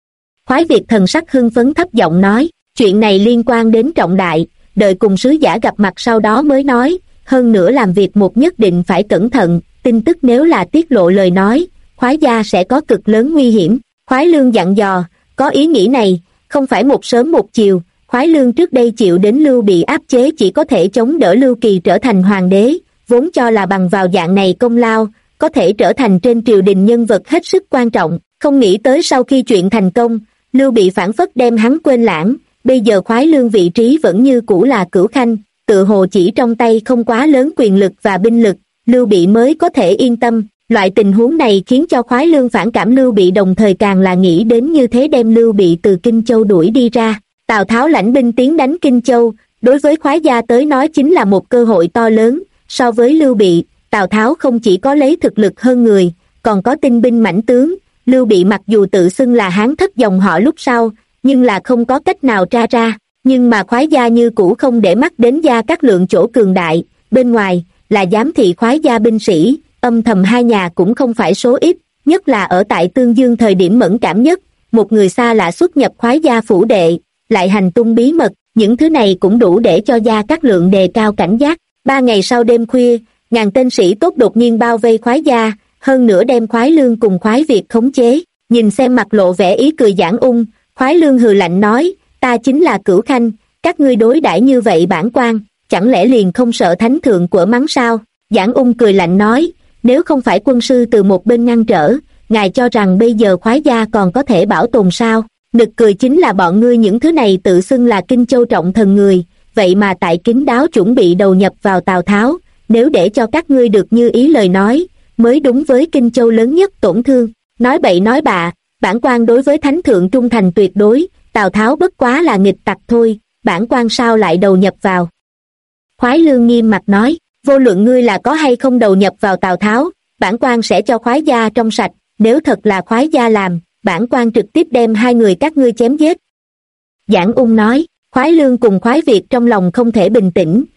Khoái Việt thần sắc hưng phấn thấp giọng nói, chuyện này liên quan đến trọng đại, đợi cùng sứ giả gặp mặt sau đó mới nói, hơn nữa làm việc một nhất định phải cẩn thận, tin tức nếu là tiết lộ lời nói, khoái gia sẽ có cực lớn nguy hiểm. Khoái Lương dặn dò, có ý nghĩ này, không phải một sớm một chiều, Khoái Lương trước đây chịu đến Lưu Bị áp chế chỉ có thể chống đỡ Lưu Kỳ trở thành hoàng đế, vốn cho là bằng vào dạng này công lao, có thể trở thành trên triều đình nhân vật hết sức quan trọng, không nghĩ tới sau khi chuyện thành công, Lưu Bị phản phất đem hắn quên lãng, bây giờ Khoái Lương vị trí vẫn như cũ là cửu khanh, tự hồ chỉ trong tay không quá lớn quyền lực và binh lực, Lưu Bị mới có thể yên tâm. Loại tình huống này khiến cho Khoái Lương phản cảm Lưu Bị, đồng thời càng là nghĩ đến như thế đem Lưu Bị từ Kinh Châu đuổi đi ra. Tào Tháo lãnh binh tiến đánh Kinh Châu, đối với Khoái gia tới nói chính là một cơ hội to lớn. So với Lưu Bị, Tào Tháo không chỉ có lấy thực lực hơn người, còn có tinh binh mãnh tướng. Lưu Bị mặc dù tự xưng là Hán thất dòng họ lúc sau, nhưng là không có cách nào tra ra. Nhưng mà Khoái gia như cũ không để mắt đến Gia Cát Lượng chỗ cường đại, bên ngoài là giám thị Khoái gia binh sĩ, âm thầm hai nhà cũng không phải số ít, nhất là ở tại Tương Dương thời điểm mẫn cảm nhất, một người xa lạ xuất nhập Khoái gia phủ đệ, lại hành tung bí mật, những thứ này cũng đủ để cho Gia Cát Lượng đề cao cảnh giác. 3 ngày sau đêm khuya, ngàn tên sĩ tốt đột nhiên bao vây Khoái gia, hơn nữa đem Khoái Lương cùng Khoái Việt khống chế. Nhìn xem mặt lộ vẻ ý cười giảng ung, Khoái Lương hừ lạnh nói, ta chính là Cửu Khanh, các ngươi đối đãi như vậy bản quan, chẳng lẽ liền không sợ thánh thượng của mắng sao? Giảng ung cười lạnh nói, nếu không phải quân sư từ một bên ngăn trở, ngài cho rằng bây giờ Khoái gia còn có thể bảo tồn sao? Nực cười chính là bọn ngươi những thứ này tự xưng là Kinh Châu trọng thần người, vậy mà tại kín đáo chuẩn bị đầu nhập vào Tào Tháo, nếu để cho các ngươi được như ý lời nói, mới đúng với Kinh Châu lớn nhất tổn thương. Nói bậy nói bạ, bản quan đối với thánh thượng trung thành tuyệt đối, Tào Tháo bất quá là nghịch tặc thôi, bản quan sao lại đầu nhập vào? Khoái Lương nghiêm mặt nói, vô luận ngươi là có hay không đầu nhập vào Tào Tháo, bản quan sẽ cho Khoái gia trong sạch, nếu thật là Khoái gia làm, bản quan trực tiếp đem hai người các ngươi chém giết. Giảng ung nói, Khoái Lương cùng Khoái Việt trong lòng không thể bình tĩnh,